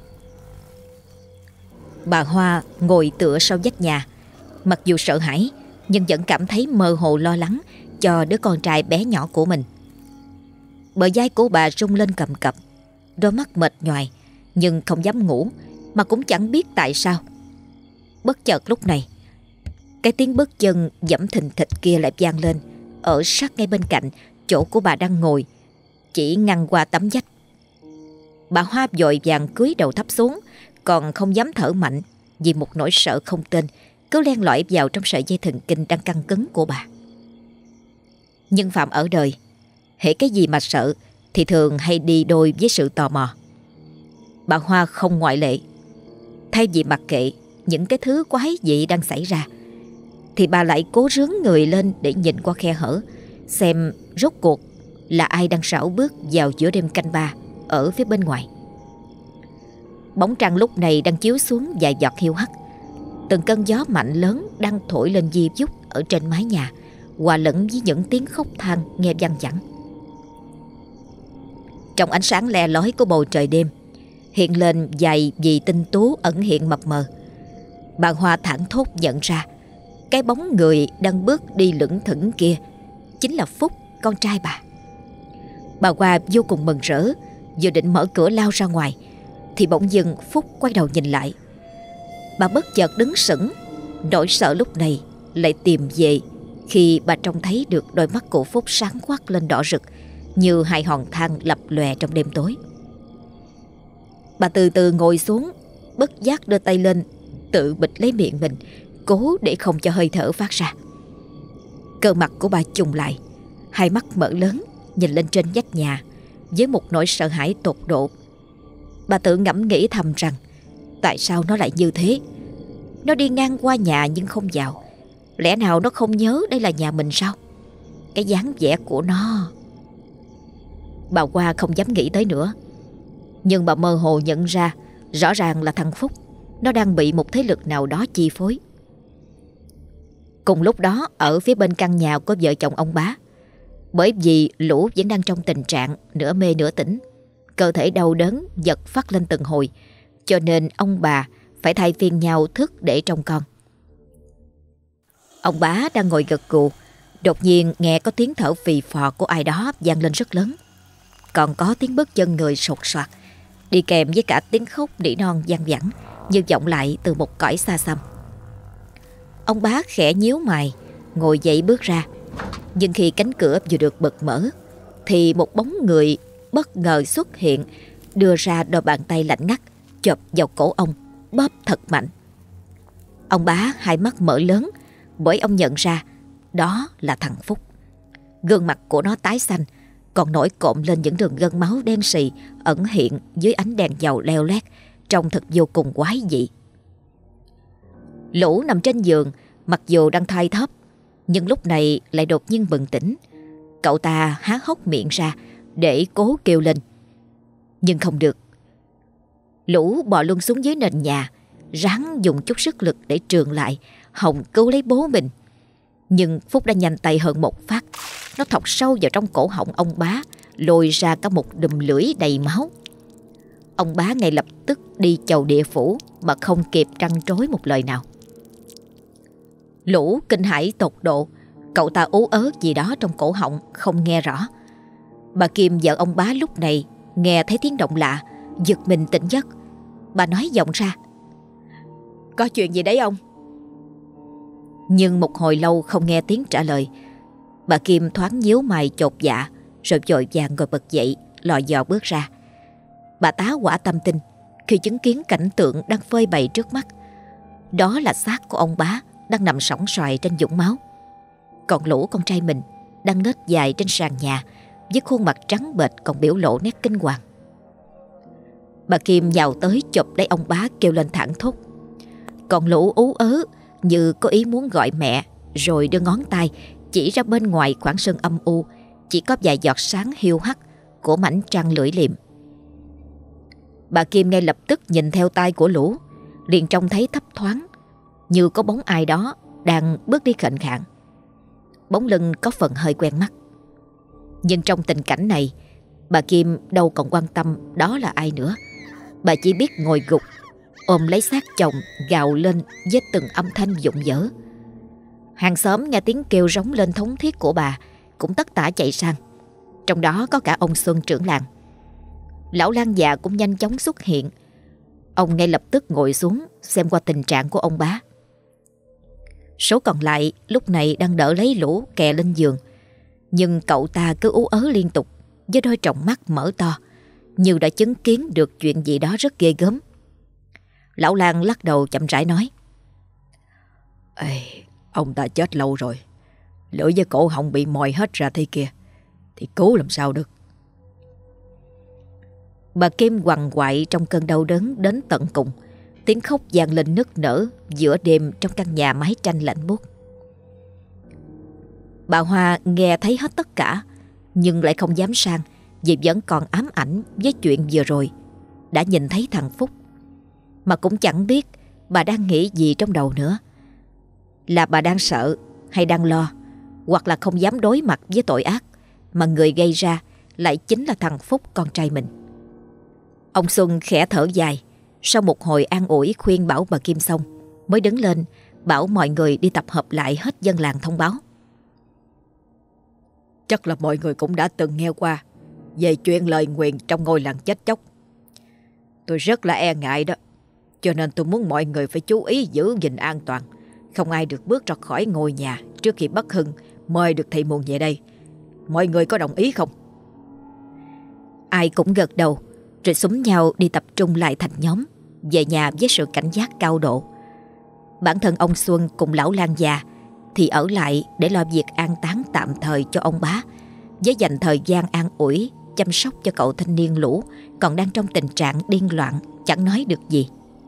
Bà Hoa ngồi tựa sau vách nhà, mặc dù sợ hãi nhưng vẫn cảm thấy mơ hồ lo lắng cho đứa con trai bé nhỏ của mình. Bờ vai của bà rung lên cầm cập, đôi mắt mệt nhoài nhưng không dám ngủ, mà cũng chẳng biết tại sao. Bất chợt lúc này, cái tiếng bước chân giẫm thình thịch kia lại vang lên ở sát ngay bên cạnh chỗ của bà đang ngồi, chỉ ngăn qua tấm vách. Bà Hoa vội vàng cúi đầu thấp xuống, còn không dám thở mạnh vì một nỗi sợ không tên cứ len lỏi vào trong sợi dây thần kinh đang căng cứng của bà. Nhân phạm ở đời, hễ cái gì mà sợ thì thường hay đi đôi với sự tò mò. Bà Hoa không ngoại lệ. Thay vì mặc kệ những cái thứ quái dị đang xảy ra, thì bà lại cố rướn người lên để nhìn qua khe hở, xem rốt cuộc là ai đang rảo bước vào giữa đêm canh ba ở phía bên ngoài. Bóng trăng lúc này đang chiếu xuống vài giọt hiu hắt. Từng cơn gió mạnh lớn đang thổi lên di vút ở trên mái nhà, hòa lẫn với những tiếng khóc than nghe văng vẳng. Trong ánh sáng le lói của bầu trời đêm, hiện lên vài vì tinh tú ẩn hiện mập mờ. Bà Hoa thảng thốt nhận ra cái bóng người đang bước đi lững thững kia chính là Phúc, con trai bà. Bà Hoa vô cùng mừng rỡ, vừa định mở cửa lao ra ngoài thì bỗng dưng Phúc quay đầu nhìn lại. Bà bất chợt đứng sững, nỗi sợ lúc này lại tìm về khi bà trông thấy được đôi mắt của Phúc sáng quắc lên đỏ rực như hai hòn than lập lòe trong đêm tối. Bà từ từ ngồi xuống, bất giác đưa tay lên tự bịt lấy miệng mình, cố để không cho hơi thở phát ra. Cơ mặt của bà trùng lại, hai mắt mở lớn nhìn lên trên vách nhà, với một nỗi sợ hãi tột độ. Bà tự ngẫm nghĩ thầm rằng tại sao nó lại như thế. Nó đi ngang qua nhà nhưng không vào. Lẽ nào nó không nhớ đây là nhà mình sao? Cái dáng vẻ của nó. Bà Hoa không dám nghĩ tới nữa. Nhưng bà mơ hồ nhận ra rõ ràng là thằng Phúc, nó đang bị một thế lực nào đó chi phối. Cùng lúc đó, ở phía bên căn nhà của vợ chồng ông Bá, bởi vì Lũ vẫn đang trong tình trạng nửa mê nửa tỉnh, cơ thể đau đớn giật phát lên từng hồi, cho nên ông bà phải thay phiên nhau thức để trông con. Ông Bá đang ngồi gật gù, đột nhiên nghe có tiếng thở phì phò của ai đó vang lên rất lớn. Còn có tiếng bước chân người sột soạt, đi kèm với cả tiếng khóc nỉ non vang vẳng như vọng lại từ một cõi xa xăm. Ông Bá khẽ nhíu mày, ngồi dậy bước ra. Nhưng khi cánh cửa vừa được bật mở thì một bóng người bất ngờ xuất hiện, đưa ra đôi bàn tay lạnh ngắt chộp vào cổ ông, bóp thật mạnh. Ông Bá hai mắt mở lớn, bởi ông nhận ra đó là thằng Phúc. Gương mặt của nó tái xanh, còn nổi cộm lên những đường gân máu đen sì ẩn hiện dưới ánh đèn dầu leo lét, trông thật vô cùng quái dị. Lũ nằm trên giường, mặc dù đang thoi thóp, nhưng lúc này lại đột nhiên bừng tỉnh. Cậu ta há hốc miệng ra để cố kêu lên, nhưng không được. Lũ bò luôn xuống dưới nền nhà, ráng dùng chút sức lực để trườn lại, hòng cứu lấy bố mình. Nhưng Phúc đã nhanh tay hơn một phát. Nó thọc sâu vào trong cổ họng ông Bá, lôi ra cả một đùm lưỡi đầy máu. Ông Bá ngay lập tức đi chầu địa phủ mà không kịp trăn trối một lời nào. Lũ kinh hãi tột độ, cậu ta ú ớ gì đó trong cổ họng không nghe rõ. Bà Kim vợ ông Bá lúc này nghe thấy tiếng động lạ, giật mình tỉnh giấc. Bà nói vọng ra, có chuyện gì đấy ông? Nhưng một hồi lâu không nghe tiếng trả lời. Bà Kim thoáng nhíu mày chột dạ, rồi vội vàng ngồi bật dậy, lò dò bước ra. Bà tá hỏa tâm tinh khi chứng kiến cảnh tượng đang phơi bày trước mắt. Đó là xác của ông Bá đang nằm sõng soài trên vũng máu. Còn Lũ con trai mình đang nết dài trên sàn nhà, với khuôn mặt trắng bệch còn biểu lộ nét kinh hoàng. Bà Kim nhào tới chụp lấy ông Bá, kêu lên thảng thốt. Còn Lũ ú ớ như có ý muốn gọi mẹ, rồi đưa ngón tay chỉ ra bên ngoài khoảng sân âm u, chỉ có vài giọt sáng hiu hắt của mảnh trăng lưỡi liềm. Bà Kim ngay lập tức nhìn theo tay của Lũ, liền trông thấy thấp thoáng như có bóng ai đó đang bước đi khệnh khạng. Bóng lưng có phần hơi quen mắt. Nhưng trong tình cảnh này, bà Kim đâu còn quan tâm đó là ai nữa. Bà chỉ biết ngồi gục, ôm lấy xác chồng, gào lên với từng âm thanh vụng vỡ. Hàng xóm nghe tiếng kêu rống lên thống thiết của bà cũng tất tả chạy sang, trong đó có cả ông Xuân trưởng làng. Lão lang già cũng nhanh chóng xuất hiện. Ông ngay lập tức ngồi xuống xem qua tình trạng của ông Bá. Số còn lại lúc này đang đỡ lấy Lũ kè lên giường, nhưng cậu ta cứ ú ớ liên tục với đôi tròng mắt mở to, như đã chứng kiến được chuyện gì đó rất ghê gớm. Lão lang lắc đầu chậm rãi nói, Ê, ông ta chết lâu rồi, lưỡi với cổ họng bị mòi hết ra thế kia, thì cứu làm sao được. Bà Kim quằn quại trong cơn đau đớn đến tận cùng. Tiếng khóc vang lên nức nở giữa đêm trong căn nhà mái tranh lạnh buốt. Bà Hoa nghe thấy hết tất cả, nhưng lại không dám sang, vì vẫn còn ám ảnh với chuyện vừa rồi đã nhìn thấy thằng Phúc. Mà cũng chẳng biết bà đang nghĩ gì trong đầu nữa. Là bà đang sợ hay đang lo, hoặc là không dám đối mặt với tội ác mà người gây ra lại chính là thằng Phúc, con trai mình. Ông Xuân khẽ thở dài, sau một hồi an ủi khuyên bảo bà Kim xong, mới đứng lên bảo mọi người đi tập hợp lại hết dân làng thông báo. Chắc là mọi người cũng đã từng nghe qua về chuyện lời nguyền trong ngôi làng chết chóc. Tôi rất là e ngại đó, cho nên tôi muốn mọi người phải chú ý giữ gìn an toàn, không ai được bước ra khỏi ngôi nhà trước khi Bất Hưng mời được thầy mùn về đây. Mọi người có đồng ý không? Ai cũng gật đầu, rồi xúm nhau đi tập trung lại thành nhóm, về nhà với sự cảnh giác cao độ. Bản thân ông Xuân cùng lão lang già thì ở lại để lo việc an táng tạm thời cho ông Bá, với dành thời gian an ủi chăm sóc cho cậu thanh niên lũ còn đang trong tình trạng điên loạn, chẳng nói được gì.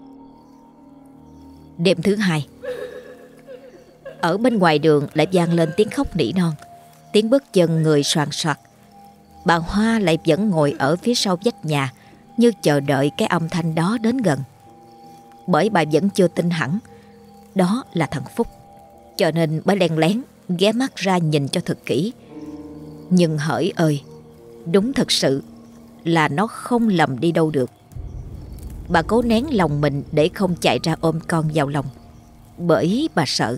Đêm thứ hai, ở bên ngoài đường lại vang lên tiếng khóc nỉ non, tiếng bước chân người soàn soạt. Bà Hoa lại vẫn ngồi ở phía sau vách nhà, như chờ đợi cái âm thanh đó đến gần. Bởi bà vẫn chưa tin hẳn đó là thằng Phúc, cho nên bà len lén ghé mắt ra nhìn cho thật kỹ. Nhưng hỡi ơi, đúng thật sự là nó không lầm đi đâu được. Bà cố nén lòng mình để không chạy ra ôm con vào lòng, bởi bà sợ.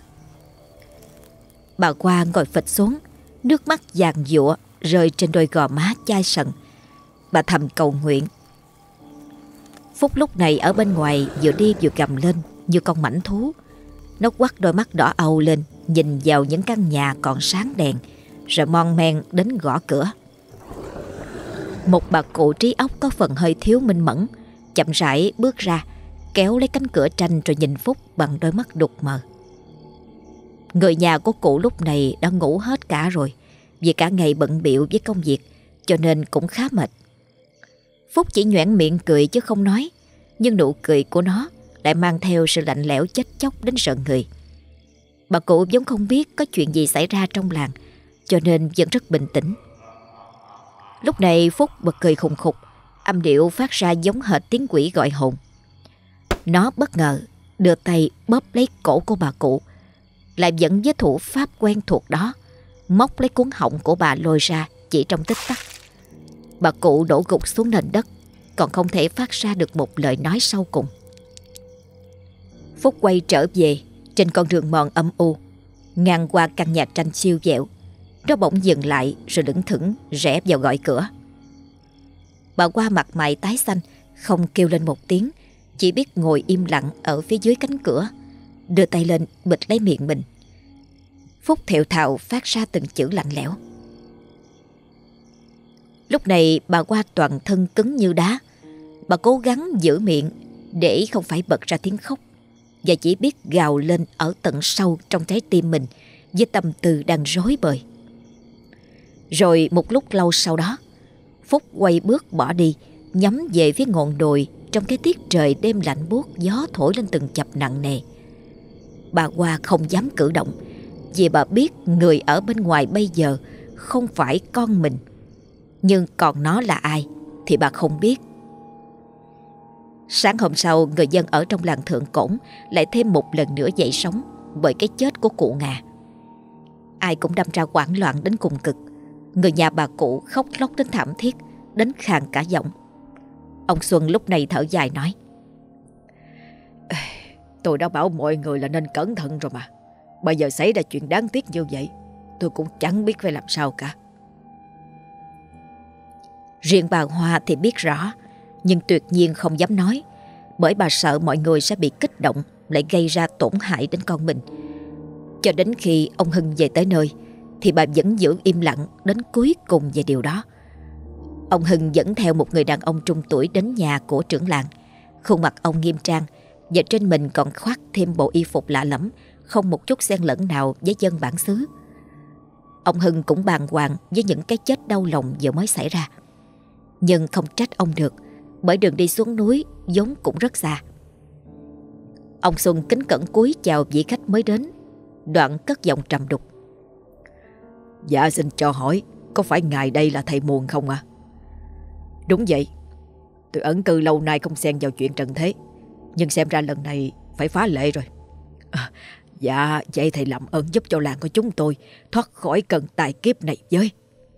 Bà qua ngồi phịch xuống, nước mắt giàn giụa rơi trên đôi gò má chai sần. Bà thầm cầu nguyện. Phúc lúc này ở bên ngoài vừa đi vừa gầm lên như con mãnh thú. Nó quắt đôi mắt đỏ âu lên, nhìn vào những căn nhà còn sáng đèn, rồi mon men đến gõ cửa. Một bà cụ trí óc có phần hơi thiếu minh mẫn chậm rãi bước ra, kéo lấy cánh cửa tranh rồi nhìn Phúc bằng đôi mắt đục mờ. Người nhà của cụ lúc này đã ngủ hết cả rồi, vì cả ngày bận bịu với công việc, cho nên cũng khá mệt. Phúc chỉ nhoẻn miệng cười chứ không nói, nhưng nụ cười của nó lại mang theo sự lạnh lẽo chết chóc đến rợn người. Bà cụ vốn không biết có chuyện gì xảy ra trong làng, cho nên vẫn rất bình tĩnh. Lúc này Phúc bật cười khùng khục, âm điệu phát ra giống hệt tiếng quỷ gọi hồn. Nó bất ngờ đưa tay bóp lấy cổ của bà cụ, lại vẫn với thủ pháp quen thuộc đó, móc lấy cuốn họng của bà lôi ra chỉ trong tích tắc. Bà cụ đổ gục xuống nền đất, còn không thể phát ra được một lời nói sau cùng. Phúc quay trở về trên con đường mòn âm u, ngang qua căn nhà tranh siêu vẹo. Nó bỗng dừng lại rồi lững thững rẽ vào gọi cửa. Bà qua mặt mày tái xanh, không kêu lên một tiếng, chỉ biết ngồi im lặng ở phía dưới cánh cửa, đưa tay lên bịt lấy miệng mình. Phúc thều thào phát ra từng chữ lạnh lẽo. Lúc này bà qua toàn thân cứng như đá. Bà cố gắng giữ miệng để không phải bật ra tiếng khóc, và chỉ biết gào lên ở tận sâu trong trái tim mình với tâm tư đang rối bời. Rồi một lúc lâu sau đó, Phúc quay bước bỏ đi, nhắm về phía ngọn đồi trong cái tiết trời đêm lạnh buốt, gió thổi lên từng chập nặng nề. Bà Hoa không dám cử động, vì bà biết người ở bên ngoài bây giờ không phải con mình, nhưng còn nó là ai thì bà không biết. Sáng hôm sau, người dân ở trong làng Thượng Cổn lại thêm một lần nữa dậy sóng bởi cái chết của cụ Ngà. Ai cũng đâm ra hoảng loạn đến cùng cực. Người nhà bà cụ khóc lóc đến thảm thiết, đến khàn cả giọng. Ông Xuân lúc này thở dài nói: Tôi đã bảo mọi người là nên cẩn thận rồi mà. Bây giờ xảy ra chuyện đáng tiếc như vậy, tôi cũng chẳng biết phải làm sao cả. Riêng bà Hoa thì biết rõ, nhưng tuyệt nhiên không dám nói, bởi bà sợ mọi người sẽ bị kích động, lại gây ra tổn hại đến con mình. Cho đến khi ông Hưng về tới nơi thì bà vẫn giữ im lặng đến cuối cùng về điều đó. Ông Hưng dẫn theo một người đàn ông trung tuổi đến nhà của trưởng làng. Khuôn mặt ông nghiêm trang, và trên mình còn khoác thêm bộ y phục lạ lẫm, không một chút xen lẫn nào với dân bản xứ. Ông Hưng cũng bàng hoàng với những cái chết đau lòng vừa mới xảy ra, nhưng không trách ông được, bởi đường đi xuống núi vốn cũng rất xa. Ông Xuân kính cẩn cúi chào vị khách mới đến, đoạn cất giọng trầm đục: Dạ xin cho hỏi, có phải ngài đây là thầy Muồn không ạ? À? Đúng vậy, tôi ẩn cư lâu nay không xen vào chuyện trần thế, nhưng xem ra lần này phải phá lệ rồi. À, dạ, vậy thầy làm ơn giúp cho làng của chúng tôi thoát khỏi cơn tài kiếp này với.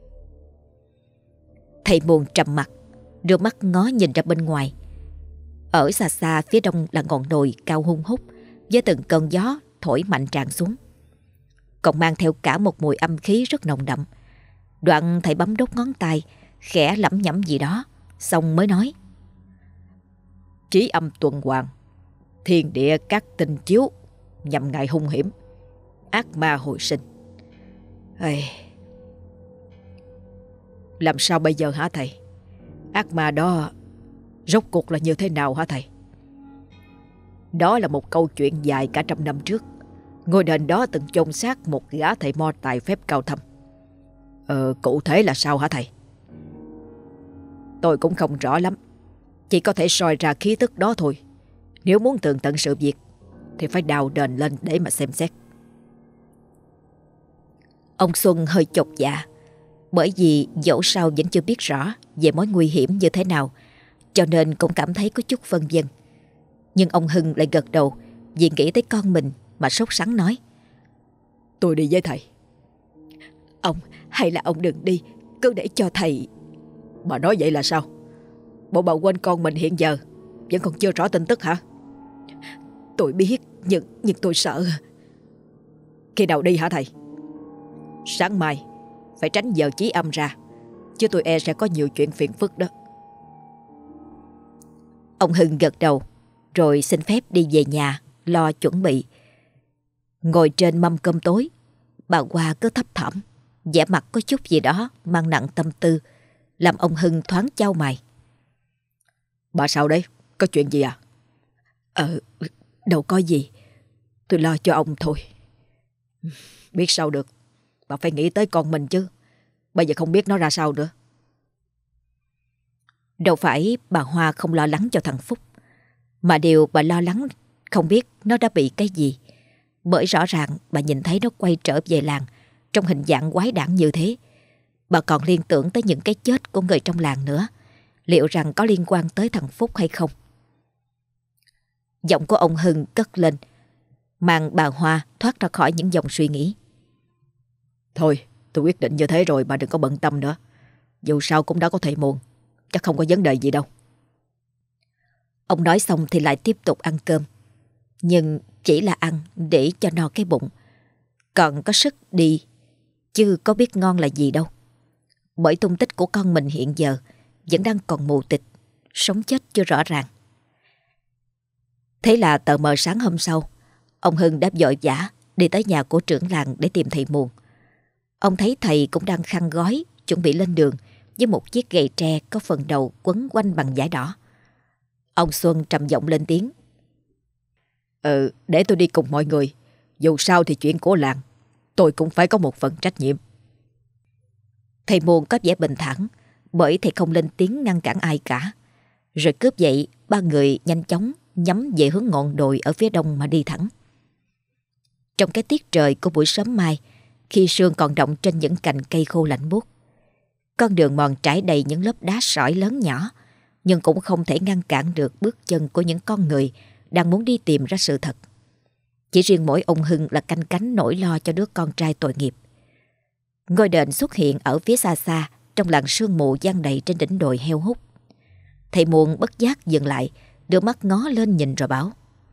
Thầy Muồn trầm mặt, đưa mắt ngó nhìn ra bên ngoài. Ở xa xa phía đông là ngọn đồi cao hun hút, với từng cơn gió thổi mạnh tràn xuống, còn mang theo cả một mùi âm khí rất nồng đậm. Đoạn thầy bấm đốt ngón tay, khẽ lẩm nhẩm gì đó, xong mới nói: Trí âm tuần hoàn, thiên địa các tinh chiếu, nhằm ngày hung hiểm, ác ma hồi sinh. Ê, làm sao bây giờ hả thầy? Ác ma đó rốt cuộc là như thế nào hả thầy? Đó là một câu chuyện dài cả trăm năm trước. Ngôi đền đó từng chôn xác một gã thầy mo tài phép cao thâm. Ờ, cụ thể là sao hả thầy? Tôi cũng không rõ lắm, chỉ có thể soi ra khí tức đó thôi. Nếu muốn tường tận sự việc thì phải đào đền lên để mà xem xét. Ông Xuân hơi chột dạ, bởi vì dẫu sao vẫn chưa biết rõ về mối nguy hiểm như thế nào, cho nên cũng cảm thấy có chút phân vân. Nhưng ông Hưng lại gật đầu vì nghĩ tới con mình mà sốt sắng nói: Tôi đi với thầy. Ông, hay là ông đừng đi, cứ để cho thầy. Bà nói vậy là sao? Bộ bà quên con mình hiện giờ vẫn còn chưa rõ tin tức hả? Tôi biết, nhưng, nhưng tôi sợ. Khi nào đi hả thầy? Sáng mai phải tránh giờ chí âm ra, chứ tôi e sẽ có nhiều chuyện phiền phức đó. Ông Hưng gật đầu rồi xin phép đi về nhà lo chuẩn bị. Ngồi trên mâm cơm tối, bà Hoa cứ thấp thỏm, vẻ mặt có chút gì đó mang nặng tâm tư, làm ông Hưng thoáng chau mày. Bà sao đấy? Có chuyện gì à? Ờ, đâu có gì. Tôi lo cho ông thôi. Biết sao được, bà phải nghĩ tới con mình chứ. Bây giờ không biết nó ra sao nữa. Đâu phải bà Hoa không lo lắng cho thằng Phúc, mà điều bà lo lắng không biết nó đã bị cái gì. Bởi rõ ràng bà nhìn thấy nó quay trở về làng trong hình dạng quái đản như thế. Bà còn liên tưởng tới những cái chết của người trong làng nữa, liệu rằng có liên quan tới thằng Phúc hay không. Giọng của ông Hưng cất lên, mang bà Hoa thoát ra khỏi những dòng suy nghĩ. Thôi, tôi quyết định như thế rồi, bà đừng có bận tâm nữa. Dù sao cũng đã có thầy Muồn, chắc không có vấn đề gì đâu. Ông nói xong thì lại tiếp tục ăn cơm, nhưng chỉ là ăn để cho no cái bụng, còn có sức đi chứ có biết ngon là gì đâu. Bởi tung tích của con mình hiện giờ vẫn đang còn mù tịt, sống chết chưa rõ ràng. Thế là tờ mờ sáng hôm sau, ông Hưng đã vội vã đi tới nhà của trưởng làng để tìm thầy Muồn. Ông thấy thầy cũng đang khăn gói chuẩn bị lên đường với một chiếc gậy tre có phần đầu quấn quanh bằng vải đỏ. Ông Xuân trầm giọng lên tiếng: Ừ, để tôi đi cùng mọi người. Dù sao thì chuyện của làng, tôi cũng phải có một phần trách nhiệm. Thầy Muồn có vẻ bình thản, bởi thầy không lên tiếng ngăn cản ai cả. Rồi cướp dậy, ba người nhanh chóng nhắm về hướng ngọn đồi ở phía đông mà đi thẳng. Trong cái tiết trời của buổi sớm mai, khi sương còn đọng trên những cành cây khô lạnh buốt, con đường mòn trải đầy những lớp đá sỏi lớn nhỏ, nhưng cũng không thể ngăn cản được bước chân của những con người đang muốn đi tìm ra sự thật. Chỉ riêng mỗi ông Hưng là canh cánh nỗi lo cho đứa con trai tội nghiệp. Ngôi đền xuất hiện ở phía xa xa trong làn sương mù giăng đầy trên đỉnh đồi heo hút. Thầy Muồn bất giác dừng lại, đưa mắt ngó lên nhìn rồi bảo: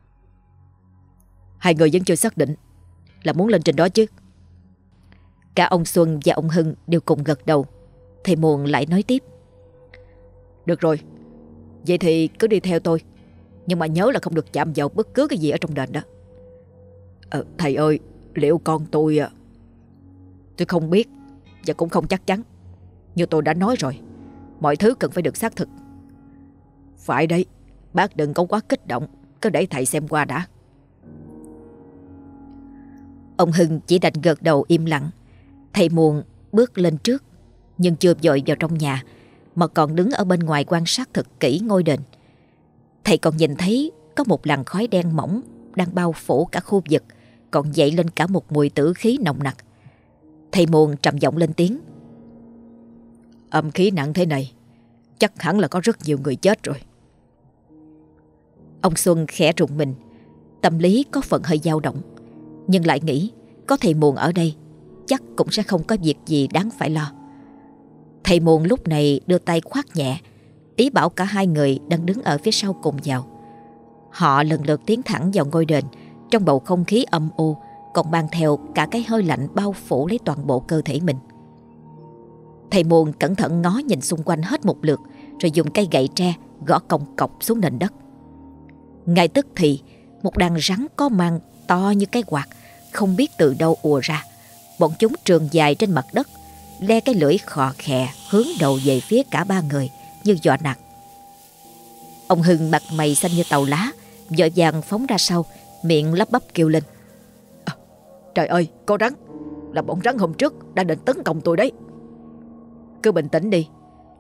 Hai người vẫn chưa xác định là muốn lên trên đó chứ? Cả ông Xuân và ông Hưng đều cùng gật đầu. Thầy Muồn lại nói tiếp: Được rồi, vậy thì cứ đi theo tôi, nhưng mà nhớ là không được chạm vào bất cứ cái gì ở trong đền đó. Ờ, thầy ơi, liệu con tôi... Tôi không biết và cũng không chắc chắn. Như tôi đã nói rồi, mọi thứ cần phải được xác thực. Phải đấy, bác đừng có quá kích động, cứ để thầy xem qua đã. Ông Hưng chỉ đành gật đầu im lặng. Thầy Muồn bước lên trước, nhưng chưa vội vào trong nhà, mà còn đứng ở bên ngoài quan sát thật kỹ ngôi đền. Thầy còn nhìn thấy có một làn khói đen mỏng đang bao phủ cả khu vực, còn dậy lên cả một mùi tử khí nồng nặc. Thầy Muồn trầm giọng lên tiếng: Âm khí nặng thế này, chắc hẳn là có rất nhiều người chết rồi. Ông Xuân khẽ rùng mình, tâm lý có phần hơi dao động, nhưng lại nghĩ có thầy Muồn ở đây chắc cũng sẽ không có việc gì đáng phải lo. Thầy Muồn lúc này đưa tay khoát nhẹ, ý bảo cả hai người đang đứng ở phía sau cùng vào. Họ lần lượt tiến thẳng vào ngôi đền, trong bầu không khí âm u, còn mang theo cả cái hơi lạnh bao phủ lấy toàn bộ cơ thể mình. Thầy Muồn cẩn thận ngó nhìn xung quanh hết một lượt, rồi dùng cây gậy tre gõ còng cọc xuống nền đất. Ngay tức thì một đàn rắn có mang to như cái quạt không biết từ đâu ùa ra. Bọn chúng trườn dài trên mặt đất, le cái lưỡi khò khè hướng đầu về phía cả ba người như dọa nạt. Ông Hưng mặt mày xanh như tàu lá, vội vàng phóng ra sau, miệng lắp bắp kêu lên: à, Trời ơi, có rắn! Là bọn rắn hôm trước đã định tấn công tôi đấy. Cứ bình tĩnh đi,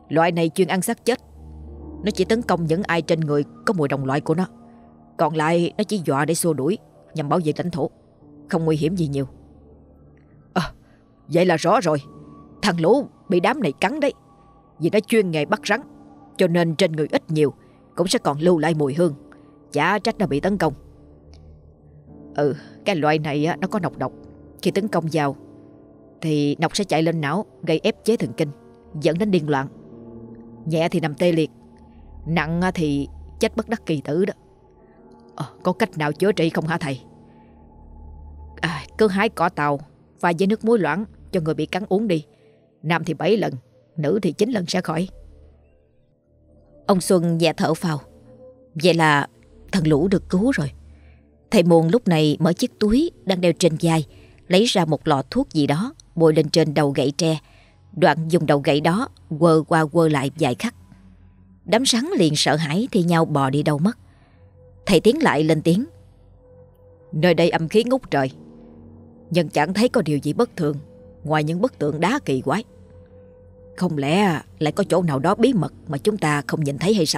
Loại này chuyên ăn xác chết. Nó chỉ tấn công những ai trên người có mùi đồng loại của nó. Còn lại nó chỉ dọa để xua đuổi, nhằm bảo vệ lãnh thổ, không nguy hiểm gì nhiều. À, vậy là rõ rồi. Thằng lũ bị đám này cắn đấy. Vì nó chuyên nghề bắt rắn, cho nên trên người ít nhiều cũng sẽ còn lưu lại mùi hương. Chả trách nó bị tấn công. Ừ, cái loại này nó có nọc độc. Khi tấn công vào thì nọc sẽ chạy lên não, gây ép chế thần kinh, dẫn đến điên loạn. Nhẹ thì nằm tê liệt, nặng thì chết bất đắc kỳ tử đó. À, có cách nào chữa trị không hả thầy? À, cứ hái cỏ tàu pha với nước muối loãng cho người bị cắn uống đi. Nam thì bảy lần, nữ thì chín lần sẽ khỏi. Ông Xuân nhẹ thở phào. Vậy là thằng Lũ được cứu rồi. Thầy Muồn lúc này mở chiếc túi đang đeo trên vai, lấy ra một lọ thuốc gì đó, bôi lên trên đầu gậy tre, đoạn dùng đầu gậy đó quơ qua quơ lại vài khắc. Đám rắn liền sợ hãi thì nhau bò đi đâu mất. Thầy tiến lại lên tiếng. Nơi đây âm khí ngút trời, nhưng chẳng thấy có điều gì bất thường ngoài những bức tượng đá kỳ quái. Không lẽ lại có chỗ nào đó bí mật mà chúng ta không nhìn thấy hay sao?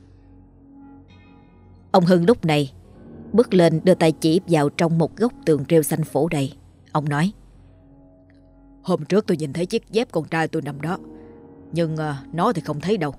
Ông Hưng lúc này bước lên, đưa tay chỉ vào trong một góc tường rêu xanh phủ đầy. Ông nói: Hôm trước tôi nhìn thấy chiếc dép con trai tôi nằm đó, nhưng uh, nó thì không thấy đâu.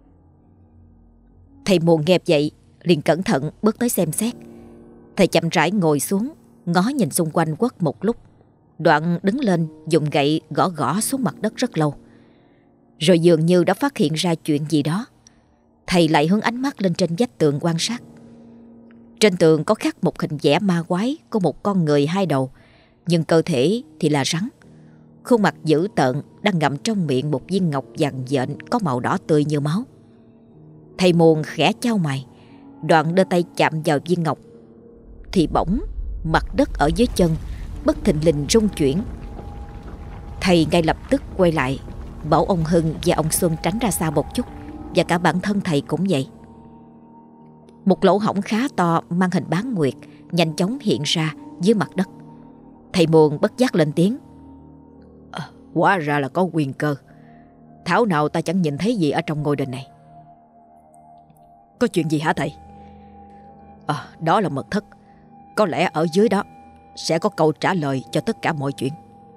Thầy Muồn nghe vậy liền cẩn thận bước tới xem xét. Thầy chậm rãi ngồi xuống, ngó nhìn xung quanh quất một lúc, đoạn đứng lên dùng gậy gõ gõ xuống mặt đất rất lâu. Rồi dường như đã phát hiện ra chuyện gì đó, thầy lại hướng ánh mắt lên trên vách tường quan sát. Trên tường có khắc một hình vẽ ma quái của một con người hai đầu, nhưng cơ thể thì là rắn. Khuôn mặt dữ tợn, đang ngậm trong miệng một viên ngọc vàng dện có màu đỏ tươi như máu. Thầy Muồn khẽ chau mày, đoạn đưa tay chạm vào viên ngọc, thì bỗng mặt đất ở dưới chân bất thình lình rung chuyển. Thầy ngay lập tức quay lại, bảo ông Hưng và ông Xuân tránh ra xa một chút, và cả bản thân thầy cũng vậy. Một lỗ hổng khá to mang hình bán nguyệt nhanh chóng hiện ra dưới mặt đất. Thầy Muồn bất giác lên tiếng: à, Hóa ra là có quyền cơ. Thảo nào ta chẳng nhìn thấy gì ở trong ngôi đền này. Có chuyện gì hả thầy? À, đó là mật thất. Có lẽ ở dưới đó sẽ có câu trả lời cho tất cả mọi chuyện.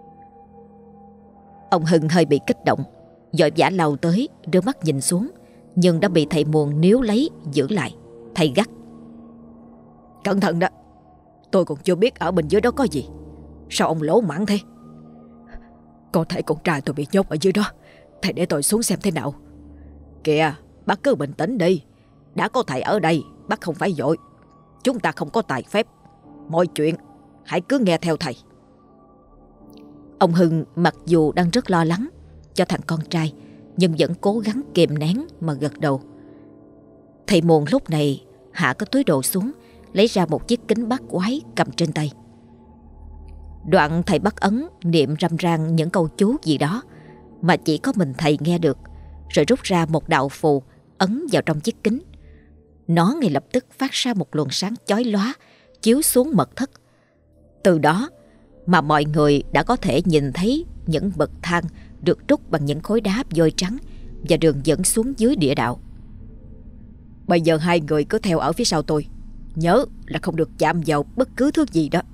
Ông Hưng hơi bị kích động, vội vã lao tới đưa mắt nhìn xuống, nhưng đã bị thầy Muồn níu lấy giữ lại. Thầy gắt: Cẩn thận đó, tôi còn chưa biết ở bên dưới đó có gì. Sao ông lỗ mãng thế? Có thể con trai tôi bị nhốt ở dưới đó. Thầy để tôi xuống xem thế nào. Kìa, bác cứ bình tĩnh đi. Đã có thầy ở đây, bác không phải vội. Chúng ta không có tài phép. Mọi chuyện hãy cứ nghe theo thầy. Ông Hưng mặc dù đang rất lo lắng cho thằng con trai, nhưng vẫn cố gắng kìm nén mà gật đầu. Thầy Muồn lúc này hạ cái túi đồ xuống, lấy ra một chiếc kính bát quái cầm trên tay. Đoạn thầy bắt ấn niệm râm ran những câu chú gì đó mà chỉ có mình thầy nghe được, rồi rút ra một đạo phù ấn vào trong chiếc kính. Nó ngay lập tức phát ra một luồng sáng chói lóa chiếu xuống mật thất. Từ đó mà mọi người đã có thể nhìn thấy những bậc thang được trút bằng những khối đá vôi trắng và đường dẫn xuống dưới địa đạo. Bây giờ hai người cứ theo ở phía sau tôi, nhớ là không được chạm vào bất cứ thứ gì đó.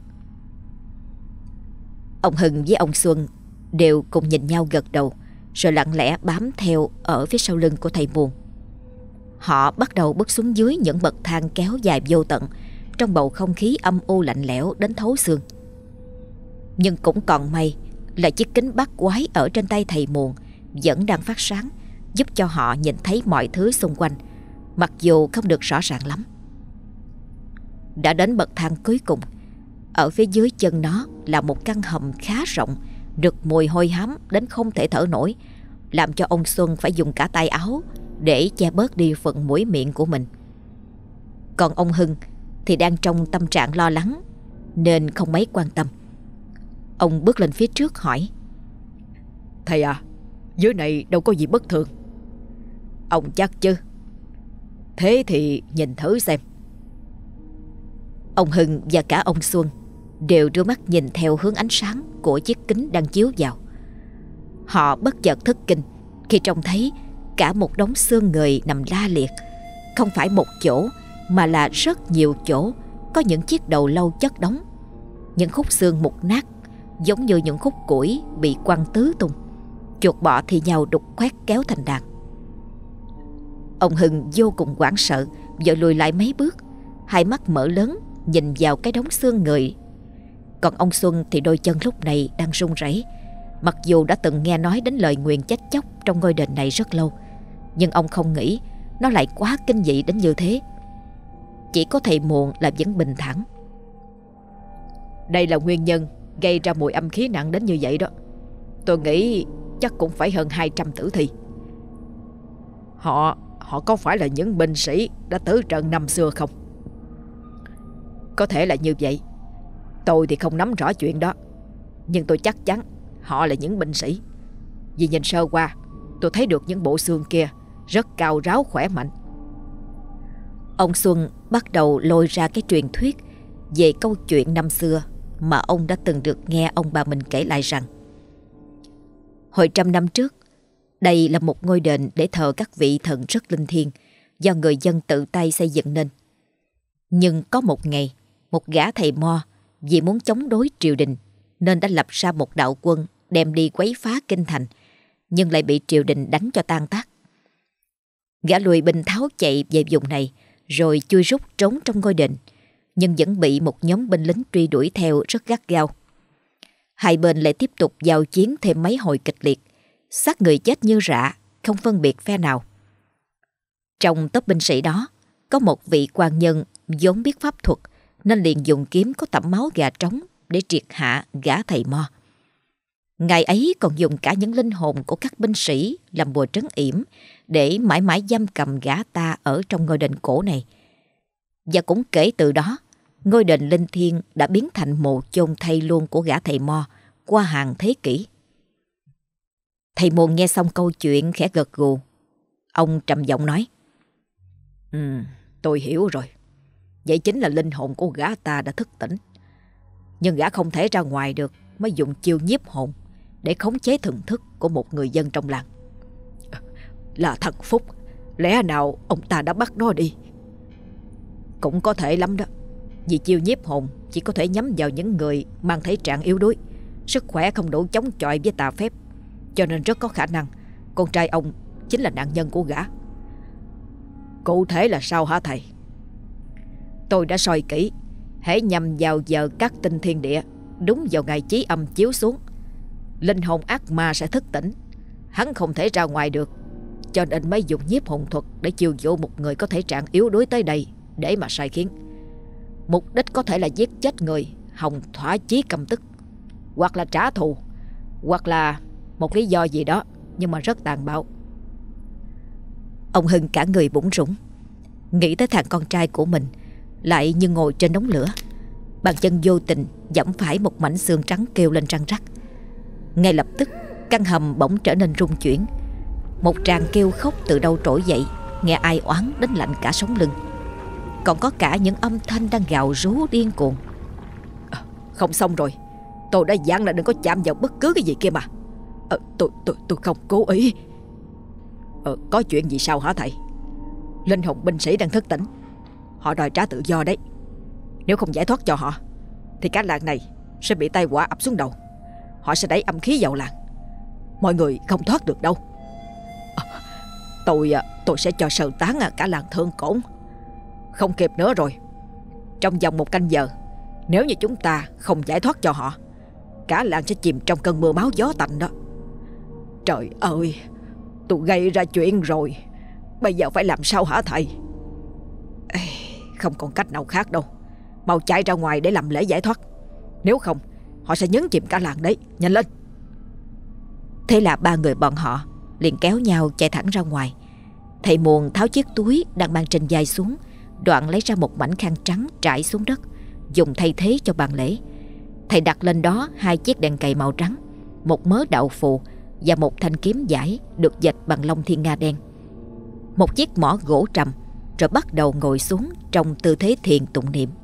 Ông Hưng với ông Xuân đều cùng nhìn nhau gật đầu, rồi lặng lẽ bám theo ở phía sau lưng của thầy Muồn. Họ bắt đầu bước xuống dưới những bậc thang kéo dài vô tận, trong bầu không khí âm u lạnh lẽo đến thấu xương. Nhưng cũng còn may là chiếc kính bát quái ở trên tay thầy Muồn vẫn đang phát sáng, giúp cho họ nhìn thấy mọi thứ xung quanh, mặc dù không được rõ ràng lắm. Đã đến bậc thang cuối cùng. Ở phía dưới chân nó là một căn hầm khá rộng, được mùi hôi hám đến không thể thở nổi, làm cho ông Xuân phải dùng cả tay áo để che bớt đi phần mũi miệng của mình. Còn ông Hưng thì đang trong tâm trạng lo lắng nên không mấy quan tâm. Ông bước lên phía trước hỏi: Thầy à, dưới này đâu có gì bất thường. Ông chắc chứ? Thế thì nhìn thử xem. Ông Hưng và cả ông Xuân đều đưa mắt nhìn theo hướng ánh sáng của chiếc kính đang chiếu vào. Họ bất chợt thất kinh khi trông thấy cả một đống xương người nằm la liệt. Không phải một chỗ mà là rất nhiều chỗ, có những chiếc đầu lâu chất đống. Những khúc xương mục nát giống như những khúc củi bị quăng tứ tung. Chuột bọ thì nhau đục khoét kéo thành đàn. Ông Hưng vô cùng hoảng sợ, vội lùi lại mấy bước, hai mắt mở lớn nhìn vào cái đống xương người. Còn ông Xuân thì đôi chân lúc này đang run rẩy. Mặc dù đã từng nghe nói đến lời nguyền chết chóc trong ngôi đền này rất lâu, nhưng ông không nghĩ nó lại quá kinh dị đến như thế. Chỉ có thầy Muộn là vẫn bình thản. Đây là nguyên nhân gây ra mùi âm khí nặng đến như vậy đó. Tôi nghĩ chắc cũng phải hơn hai trăm tử thi. Họ Họ có phải là những binh sĩ đã tử trận năm xưa không? Có thể là như vậy. Tôi thì không nắm rõ chuyện đó, nhưng tôi chắc chắn họ là những binh sĩ. Vì nhìn sơ qua, tôi thấy được những bộ xương kia rất cao ráo khỏe mạnh. Ông Xuân bắt đầu lôi ra cái truyền thuyết về câu chuyện năm xưa mà ông đã từng được nghe ông bà mình kể lại rằng hồi trăm năm trước, đây là một ngôi đền để thờ các vị thần rất linh thiêng do người dân tự tay xây dựng nên. Nhưng có một ngày, một gã thầy mo vì muốn chống đối triều đình nên đã lập ra một đạo quân đem đi quấy phá kinh thành, nhưng lại bị triều đình đánh cho tan tác. Gã lùi binh tháo chạy về vùng này rồi chui rút trốn trong ngôi đền, nhưng vẫn bị một nhóm binh lính truy đuổi theo rất gắt gao. Hai bên lại tiếp tục giao chiến thêm mấy hồi kịch liệt, xác người chết như rạ, không phân biệt phe nào. Trong tốp binh sĩ đó có một vị quan nhân vốn biết pháp thuật nên liền dùng kiếm có tẩm máu gà trống để triệt hạ gã thầy mo. Ngài ấy còn dùng cả những linh hồn của các binh sĩ làm bùa trấn yểm để mãi mãi giam cầm gã ta ở trong ngôi đền cổ này. Và cũng kể từ đó, ngôi đền linh thiêng đã biến thành mồ chôn thay luôn của gã thầy mo qua hàng thế kỷ. Thầy Muộn nghe xong câu chuyện khẽ gật gù. Ông trầm giọng nói: Ừ, tôi hiểu rồi. Vậy chính là linh hồn của gã ta đã thức tỉnh. Nhưng gã không thể ra ngoài được, mới dùng chiêu nhiếp hồn để khống chế thần thức của một người dân trong làng. Là thằng Phúc, lẽ nào ông ta đã bắt nó đi? Cũng có thể lắm đó. Vì chiêu nhiếp hồn chỉ có thể nhắm vào những người mang thể trạng yếu đuối, sức khỏe không đủ chống chọi với tà phép, cho nên rất có khả năng con trai ông chính là nạn nhân của gã. Cụ thể là sao hả thầy? Tôi đã soi kỹ, hễ nhằm vào giờ các tinh thiên địa, đúng vào ngày chí âm chiếu xuống, linh hồn ác ma sẽ thức tỉnh. Hắn không thể ra ngoài được, cho nên mới dùng nhiếp hồn thuật để chiêu dụ một người có thể trạng yếu đuối tới đây để mà sai khiến. Mục đích có thể là giết chết người hòng thỏa chí căm tức, hoặc là trả thù, hoặc là một lý do gì đó, nhưng mà rất tàn bạo. Ông Hưng cả người bủn rủn, nghĩ tới thằng con trai của mình lại như ngồi trên đống lửa. Bàn chân vô tình giẫm phải một mảnh xương trắng kêu lên răng rắc. Ngay lập tức căn hầm bỗng trở nên rung chuyển. Một tràng kêu khóc từ đâu trỗi dậy, nghe ai oán đến lạnh cả sống lưng. Còn có cả những âm thanh đang gào rú điên cuồng. À, không xong rồi, tôi đã dặn là đừng có chạm vào bất cứ cái gì kia mà. à, tôi, tôi, tôi không cố ý. à, Có chuyện gì sao hả thầy? Linh hồn binh sĩ đang thức tỉnh, họ đòi trả tự do đấy. Nếu không giải thoát cho họ thì cả làng này sẽ bị tai họa ập xuống đầu. Họ sẽ đẩy âm khí vào làng, mọi người không thoát được đâu. à, Tôi tôi sẽ cho sơ tán cả làng Thượng Cổn. Không kịp nữa rồi. Trong vòng một canh giờ, nếu như chúng ta không giải thoát cho họ, cả làng sẽ chìm trong cơn mưa máu gió tạnh đó. Trời ơi, tôi gây ra chuyện rồi, bây giờ phải làm sao hả thầy? Ê, không còn cách nào khác đâu. Mau chạy ra ngoài để làm lễ giải thoát, nếu không họ sẽ nhấn chìm cả làng đấy. Nhanh lên. Thế là ba người bọn họ liền kéo nhau chạy thẳng ra ngoài. Thầy Muộn tháo chiếc túi đang mang trên vai xuống, đoạn lấy ra một mảnh khăn trắng trải xuống đất, dùng thay thế cho bàn lễ. Thầy đặt lên đó hai chiếc đèn cầy màu trắng, một mớ đạo phù và một thanh kiếm giải được dệt bằng lông thiên nga đen, một chiếc mõ gỗ trầm, rồi bắt đầu ngồi xuống trong tư thế thiền tụng niệm.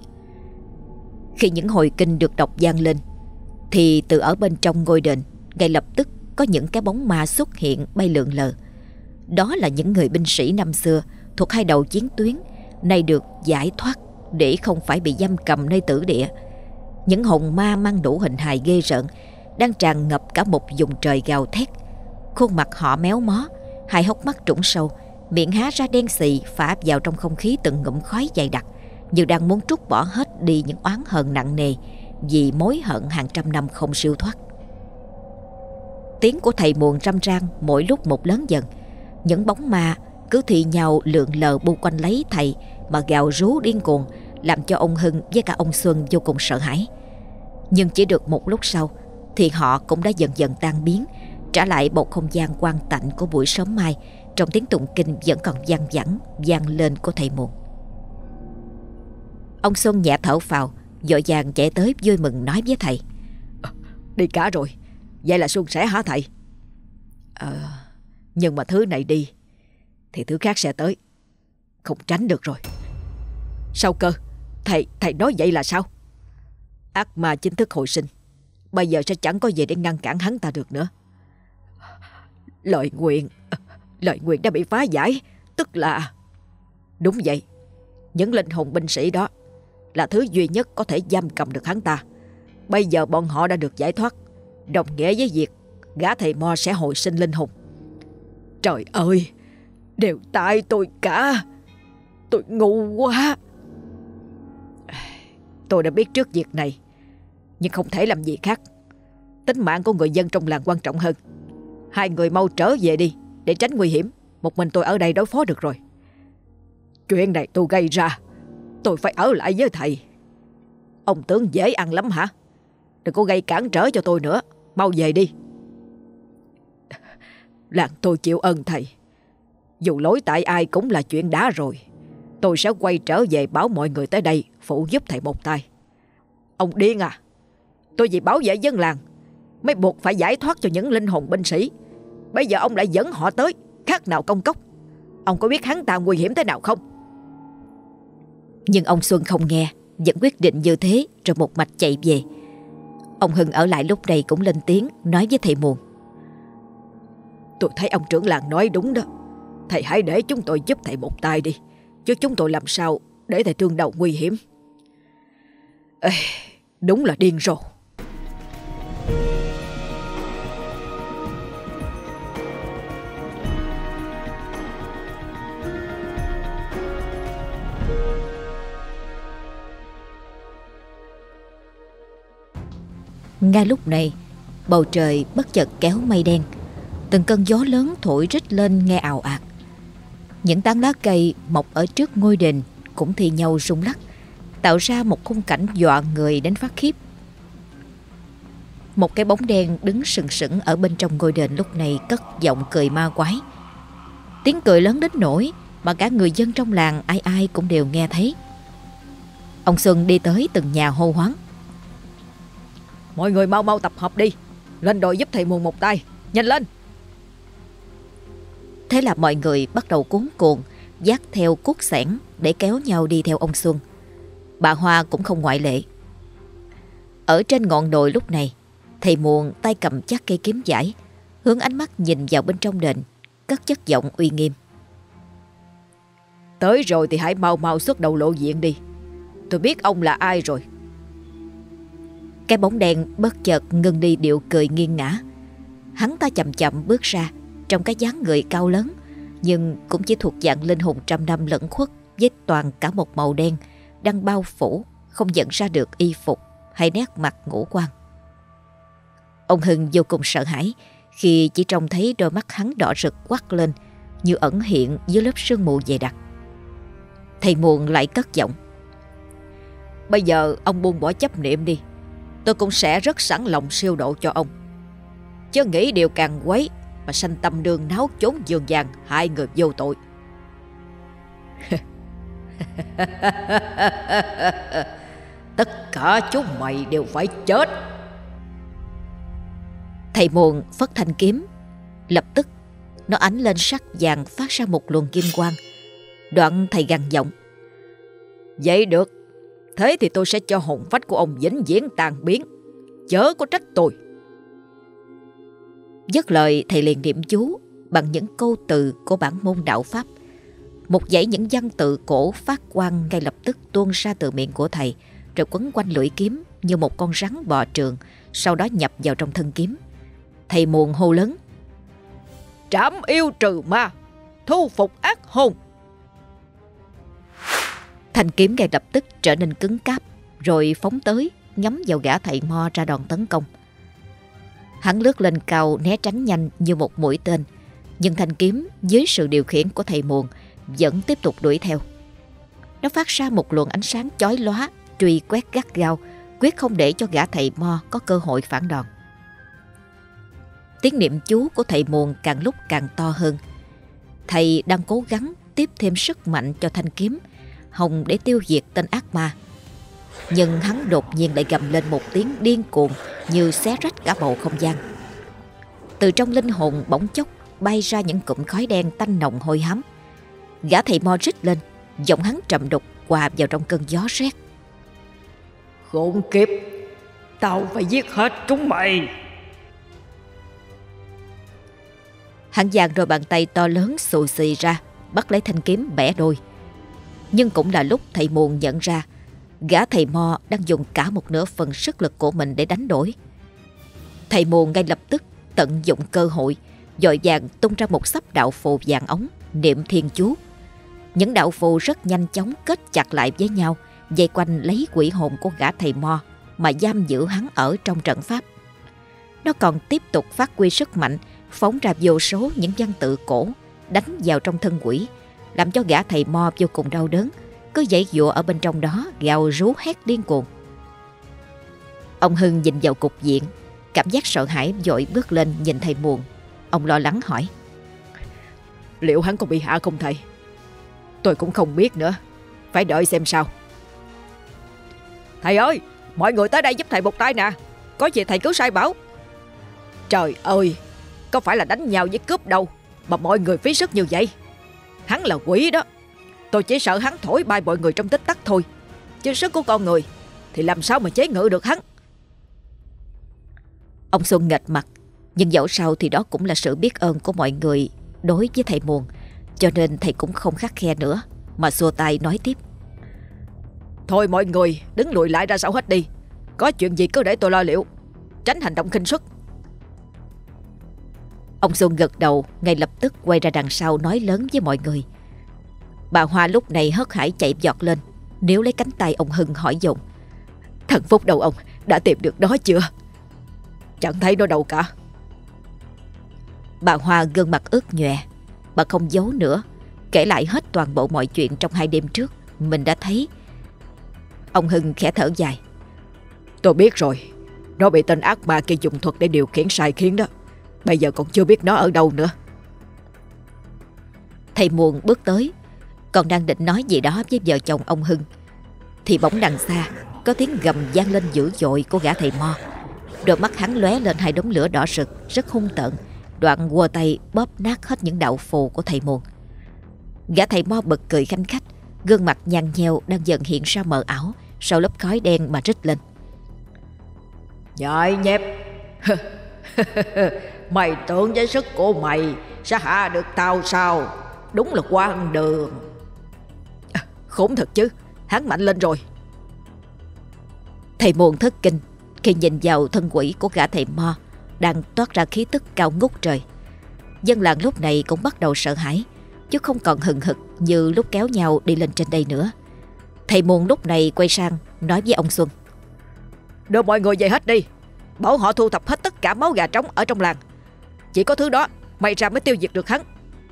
Khi những hồi kinh được đọc vang lên thì từ ở bên trong ngôi đền ngay lập tức có những cái bóng ma xuất hiện bay lượn lờ. Đó là những người binh sĩ năm xưa thuộc hai đầu chiến tuyến, nay được giải thoát để không phải bị giam cầm nơi tử địa. Những hồn ma mang đủ hình hài ghê rợn đang tràn ngập cả một vùng trời gào thét. Khuôn mặt họ méo mó, hai hốc mắt trũng sâu, miệng há ra đen xì, phả vào trong không khí từng ngụm khói dày đặc, như đang muốn trút bỏ hết đi những oán hờn nặng nề vì mối hận hàng trăm năm không siêu thoát. Tiếng của thầy muồn râm ran mỗi lúc một lớn dần. Những bóng ma cứ thì nhau lượn lờ bu quanh lấy thầy mà gào rú điên cuồng, làm cho ông Hưng với cả ông Xuân vô cùng sợ hãi. Nhưng chỉ được một lúc sau thì họ cũng đã dần dần tan biến, trả lại bầu không gian quang tạnh của buổi sớm mai, trong tiếng tụng kinh vẫn còn văng vẳng vang lên của thầy muồn. Ông Xuân nhẹ thở phào, vội vàng chạy tới vui mừng nói với thầy: Đi cả rồi, vậy là suôn sẻ hả thầy? Ờ, nhưng mà thứ này đi thì thứ khác sẽ tới, không tránh được rồi. Sao cơ? Thầy, thầy nói vậy là sao? Ác ma chính thức hồi sinh, bây giờ sẽ chẳng có gì để ngăn cản hắn ta được nữa. Lời nguyện, lời nguyện đã bị phá giải, tức là... Đúng vậy, những linh hồn binh sĩ đó là thứ duy nhất có thể giam cầm được hắn ta. Bây giờ bọn họ đã được giải thoát, đồng nghĩa với việc gã thầy mo sẽ hồi sinh linh hồn. Trời ơi, đều tại tôi cả. Tôi ngu quá. Tôi đã biết trước việc này, nhưng không thể làm gì khác. Tính mạng của người dân trong làng quan trọng hơn. Hai người mau trở về đi để tránh nguy hiểm. Một mình tôi ở đây đối phó được rồi. Chuyện này tôi gây ra, tôi phải ở lại với thầy. Ông tướng dễ ăn lắm hả? Đừng có gây cản trở cho tôi nữa. Mau về đi. Làng tôi chịu ơn thầy. Dù lỗi tại ai cũng là chuyện đã rồi. Tôi sẽ quay trở về bảo mọi người tới đây phụ giúp thầy một tay. Ông điên à? Tôi vì bảo vệ dân làng mới buộc phải giải thoát cho những linh hồn binh sĩ. Bây giờ ông lại dẫn họ tới, khác nào công cốc. Ông có biết hắn ta nguy hiểm thế nào không? Nhưng ông Xuân không nghe, vẫn quyết định như thế rồi một mạch chạy về. Ông Hưng ở lại lúc này cũng lên tiếng nói với thầy muồn: Tôi thấy ông trưởng làng nói đúng đó. Thầy hãy để chúng tôi giúp thầy một tay đi, chứ chúng tôi làm sao để thầy thương đầu nguy hiểm. Ê, đúng là điên rồ. Ngay lúc này, bầu trời bất chợt kéo mây đen. Từng cơn gió lớn thổi rít lên nghe ào ạt. Những tán lá cây mọc ở trước ngôi đền cũng thì nhau rung lắc, tạo ra một khung cảnh dọa người đến phát khiếp. Một cái bóng đen đứng sừng sững ở bên trong ngôi đền lúc này cất giọng cười ma quái. Tiếng cười lớn đến nỗi mà cả người dân trong làng ai ai cũng đều nghe thấy. Ông Xuân đi tới từng nhà hô hoán: Mọi người mau mau tập hợp đi, lên đội giúp thầy muồn một tay, nhanh lên. Thế là mọi người bắt đầu cuống cuồng vác theo cuốc xẻng để kéo nhau đi theo ông Xuân. Bà Hoa cũng không ngoại lệ. Ở trên ngọn đồi lúc này, thầy muồn tay cầm chắc cây kiếm giải, hướng ánh mắt nhìn vào bên trong đền, cất chất giọng uy nghiêm: Tới rồi thì hãy mau mau xuất đầu lộ diện đi. Tôi biết ông là ai rồi. Cái bóng đen bất chợt ngưng đi điệu cười nghiêng ngã. Hắn ta chậm chậm bước ra, trong cái dáng người cao lớn, nhưng cũng chỉ thuộc dạng linh hồn trăm năm lẫn khuất với toàn cả một màu đen đang bao phủ, không nhận ra được y phục hay nét mặt ngũ quan. Ông Hưng vô cùng sợ hãi khi chỉ trông thấy đôi mắt hắn đỏ rực quắc lên như ẩn hiện dưới lớp sương mù dày đặc. Thầy muồn lại cất giọng: Bây giờ ông buông bỏ chấp niệm đi, tôi cũng sẽ rất sẵn lòng siêu độ cho ông. Chớ nghĩ điều càng quấy mà sanh tâm đương náo trốn giường vàng hại người vô tội. Tất cả chúng mày đều phải chết. Thầy muồn phất thanh kiếm, lập tức nó ánh lên sắc vàng phát ra một luồng kim quang. Đoạn thầy gằn giọng: Vậy được, thế thì tôi sẽ cho hồn phách của ông vĩnh viễn tàn biến, chớ có trách tôi. Dứt lời, thầy liền niệm chú, bằng những câu từ của bản môn đạo Pháp. Một dãy những văn tự cổ phát quang ngay lập tức tuôn ra từ miệng của thầy, rồi quấn quanh lưỡi kiếm như một con rắn bò trường, sau đó nhập vào trong thân kiếm. Thầy Muồn hô lớn: Trảm yêu trừ ma, thu phục ác hồn. Thanh kiếm ngay lập tức trở nên cứng cáp, rồi phóng tới, nhắm vào gã thầy mo ra đòn tấn công. Hắn lướt lên cao né tránh nhanh như một mũi tên, nhưng thanh kiếm dưới sự điều khiển của thầy Muồn vẫn tiếp tục đuổi theo. Nó phát ra một luồng ánh sáng chói lóa, truy quét gắt gao, quyết không để cho gã thầy mo có cơ hội phản đòn. Tiếng niệm chú của thầy Muồn càng lúc càng to hơn. Thầy đang cố gắng tiếp thêm sức mạnh cho thanh kiếm hồng để tiêu diệt tên ác ma. Nhưng hắn đột nhiên lại gầm lên một tiếng điên cuồng như xé rách cả bầu không gian. Từ trong linh hồn bỗng chốc bay ra những cụm khói đen tanh nồng hôi hám. Gã thầy mo rít lên, giọng hắn trầm đục hòa vào trong cơn gió rét: Khốn kiếp, tao phải giết hết chúng mày. Hắn giang đôi bàn tay to lớn xù xì ra, bắt lấy thanh kiếm bẻ đôi. Nhưng cũng là lúc thầy Muồn nhận ra gã thầy mo đang dùng cả một nửa phần sức lực của mình để đánh đổi. Thầy Muồn ngay lập tức tận dụng cơ hội, vội vàng tung ra một xấp đạo phù vàng ống, niệm thiên chú. Những đạo phù rất nhanh chóng kết chặt lại với nhau, vây quanh lấy quỷ hồn của gã thầy mo mà giam giữ hắn ở trong trận pháp. Nó còn tiếp tục phát huy sức mạnh, phóng ra vô số những văn tự cổ đánh vào trong thân quỷ, làm cho gã thầy mo vô cùng đau đớn, cứ giãy giụa ở bên trong đó, gào rú hét điên cuồng. Ông Hưng nhìn vào cục diện, cảm giác sợ hãi, vội bước lên nhìn thầy Muồn. Ông lo lắng hỏi: Liệu hắn có bị hạ không thầy? Tôi cũng không biết nữa, phải đợi xem sao. Thầy ơi, mọi người tới đây giúp thầy một tay nè, có gì thầy cứ sai bảo. Trời ơi, có phải là đánh nhau với cướp đâu mà mọi người phí sức như vậy. Hắn là quỷ đó, tôi chỉ sợ hắn thổi bay mọi người trong tích tắc thôi, chứ sức của con người thì làm sao mà chế ngự được hắn. Ông Xuân nghệch mặt, nhưng dẫu sao thì đó cũng là sự biết ơn của mọi người đối với thầy Muồn, cho nên thầy cũng không khắt khe nữa, mà xua tay nói tiếp: Thôi mọi người đứng lùi lại ra sau hết đi, có chuyện gì cứ để tôi lo liệu, tránh hành động khinh suất. Ông Xuân gật đầu, ngay lập tức quay ra đằng sau nói lớn với mọi người. Bà Hoa lúc này hớt hải chạy vọt lên, níu lấy cánh tay ông Hưng hỏi dồn: Thằng Phúc đâu ông, đã tìm được nó chưa? Chẳng thấy nó đâu cả. Bà Hoa gương mặt ướt nhòe, bà không giấu nữa, kể lại hết toàn bộ mọi chuyện trong hai đêm trước mình đã thấy. Ông Hưng khẽ thở dài: Tôi biết rồi, nó bị tên ác ma kia dùng thuật để điều khiển sai khiến đó. Bây giờ còn chưa biết nó ở đâu nữa. Thầy Muồn bước tới, còn đang định nói gì đó với vợ chồng ông Hưng, thì bỗng đằng xa có tiếng gầm vang lên dữ dội của gã thầy mo. Đôi mắt hắn lóe lên hai đống lửa đỏ rực rất hung tợn, đoạn quơ tay bóp nát hết những đạo phù của thầy Muồn. Gã thầy mo bật cười khanh khách, gương mặt nhăn nheo đang dần hiện ra mờ ảo sau lớp khói đen mà rít lên: Nhại nhép, mày tưởng với sức của mày sẽ hạ được tao sao? Đúng là quan đường. À, khốn thật chứ, hắn mạnh lên rồi. Thầy Muồn thất kinh khi nhìn vào thân quỷ của gã thầy mo đang toát ra khí tức cao ngút trời. Dân làng lúc này cũng bắt đầu sợ hãi, chứ không còn hừng hực như lúc kéo nhau đi lên trên đây nữa. Thầy Muồn lúc này quay sang nói với ông Xuân: Đưa mọi người về hết đi, bảo họ thu thập hết tất cả máu gà trống ở trong làng. Chỉ có thứ đó may ra mới tiêu diệt được hắn.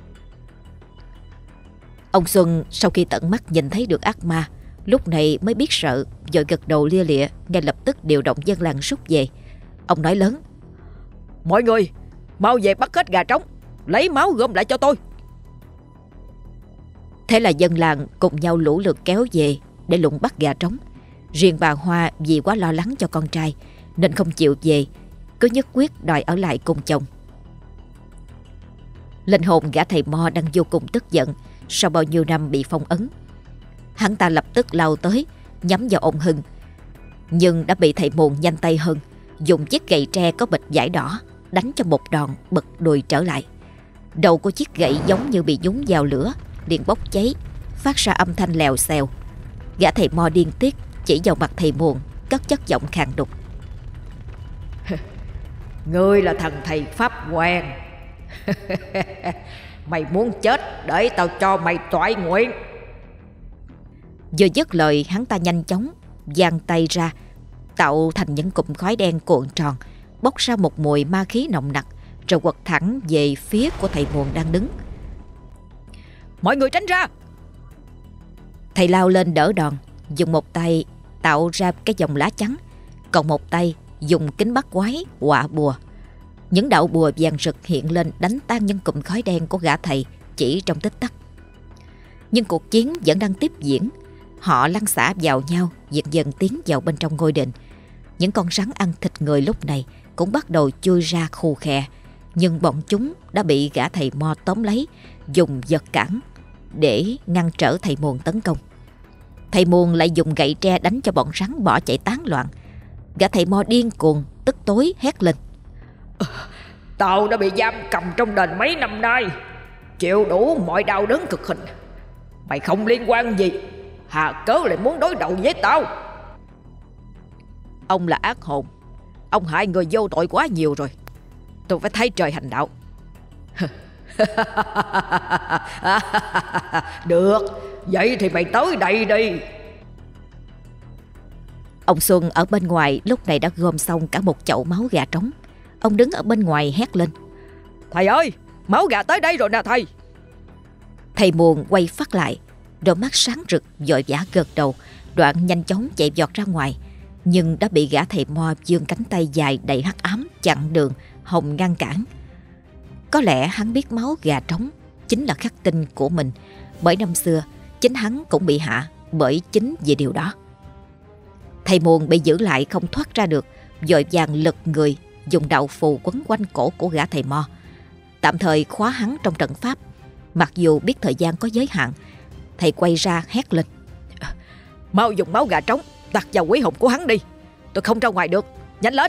Ông Xuân sau khi tận mắt nhìn thấy được ác ma, lúc này mới biết sợ, vội gật đầu lia lịa, ngay lập tức điều động dân làng rút về. Ông nói lớn: Mọi người mau về bắt hết gà trống, lấy máu gom lại cho tôi. Thế là dân làng cùng nhau lũ lượt kéo về để lùng bắt gà trống. Riêng bà Hoa vì quá lo lắng cho con trai nên không chịu về, cứ nhất quyết đòi ở lại cùng chồng. Linh hồn gã thầy mo đang vô cùng tức giận sau bao nhiêu năm bị phong ấn. Hắn ta lập tức lao tới nhắm vào ông Hưng, nhưng đã bị thầy Muồn nhanh tay hơn, dùng chiếc gậy tre có bịch vải đỏ đánh cho một đòn bật đùi trở lại. Đầu của chiếc gậy giống như bị nhúng vào lửa, liền bốc cháy, phát ra âm thanh lèo xèo. Gã thầy mo điên tiết chỉ vào mặt thầy Muồn, cất chất giọng khàn đục: Ngươi là thằng thầy pháp quen. Mày muốn chết để tao cho mày toại nguyện. Vừa dứt lời, hắn ta nhanh chóng giang tay ra, tạo thành những cụm khói đen cuộn tròn, bốc ra một mùi ma khí nồng nặc, rồi quật thẳng về phía của thầy Muồn đang đứng. Mọi người tránh ra! Thầy lao lên đỡ đòn, dùng một tay tạo ra cái dòng lá chắn, còn một tay dùng kính bắt quái quạ bùa. Những đạo bùa vàng rực hiện lên đánh tan những cụm khói đen của gã thầy chỉ trong tích tắc. Nhưng cuộc chiến vẫn đang tiếp diễn. Họ lăn xả vào nhau, dần dần tiến vào bên trong ngôi đền. Những con rắn ăn thịt người lúc này cũng bắt đầu chui ra khù khè, nhưng bọn chúng đã bị gã thầy mo tóm lấy, dùng vật cản để ngăn trở thầy Muồn tấn công. Thầy Muồn lại dùng gậy tre đánh cho bọn rắn bỏ chạy tán loạn. Gã thầy mo điên cuồng, tức tối hét lên: Tao đã bị giam cầm trong đền mấy năm nay, chịu đủ mọi đau đớn cực hình. Mày không liên quan gì, hà cớ lại muốn đối đầu với tao? Ông là ác hồn, ông hại người vô tội quá nhiều rồi. Tôi phải thấy trời hành đạo. Được, vậy thì mày tới đây đi. Ông Xuân ở bên ngoài lúc này đã gom xong cả một chậu máu gà trống. Ông đứng ở bên ngoài hét lên: Thầy ơi, máu gà tới đây rồi nè thầy. Thầy Muồn quay phát lại, đôi mắt sáng rực, vội vã gật đầu, đoạn nhanh chóng chạy vọt ra ngoài. Nhưng đã bị gã thầy mo giương cánh tay dài đầy hắc ám chặn đường, hòng ngăn cản. Có lẽ hắn biết máu gà trống chính là khắc tinh của mình, bởi năm xưa chính hắn cũng bị hạ bởi chính vì điều đó. Thầy Muồn bị giữ lại không thoát ra được, vội vàng lật người, dùng đạo phù quấn quanh cổ của gã thầy mo, tạm thời khóa hắn trong trận pháp. Mặc dù biết thời gian có giới hạn, thầy quay ra hét lên: Mau dùng máu gà trống đặt vào quý hồn của hắn đi, tôi không ra ngoài được, nhanh lên.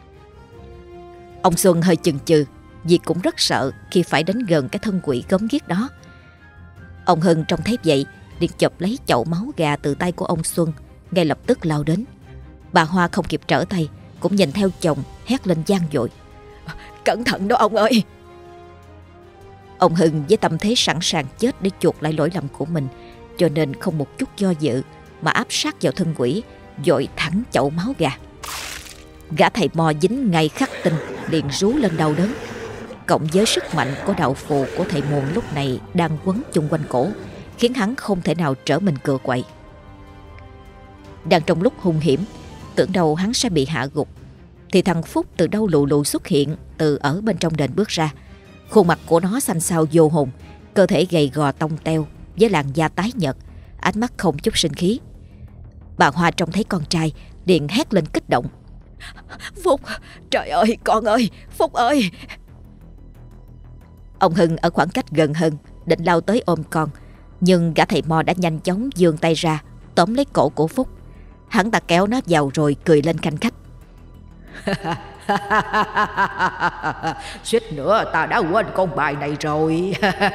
Ông Xuân hơi chần chừ, vì cũng rất sợ khi phải đến gần cái thân quỷ gớm ghiếc đó. Ông Hưng trông thấy vậy, liền chộp lấy chậu máu gà từ tay của ông Xuân, ngay lập tức lao đến. Bà Hoa không kịp trở tay, cũng nhìn theo chồng hét lên vang dội: Cẩn thận đó ông ơi! Ông Hưng với tâm thế sẵn sàng chết để chuộc lại lỗi lầm của mình, cho nên không một chút do dự mà áp sát vào thân quỷ, dội thẳng chậu máu gà. Gã thầy mo dính ngay khắc tinh, liền rú lên đau đớn. Cộng với sức mạnh của đạo phù của thầy Muồn lúc này đang quấn chung quanh cổ, khiến hắn không thể nào trở mình cựa quậy. Đang trong lúc hung hiểm, tưởng đâu hắn sẽ bị hạ gục, thì thằng Phúc từ đâu lù lù xuất hiện từ ở bên trong đền bước ra. Khuôn mặt của nó xanh xao vô hồn, cơ thể gầy gò tông teo với làn da tái nhợt, ánh mắt không chút sinh khí. Bà Hoa trông thấy con trai liền hét lên kích động: Phúc, trời ơi con ơi, Phúc ơi! Ông Hưng ở khoảng cách gần hơn, định lao tới ôm con, nhưng gã thầy mo đã nhanh chóng giương tay ra tóm lấy cổ của Phúc. Hắn ta kéo nó vào rồi cười lên khanh khách: Suýt nữa ta đã quên con bài này rồi.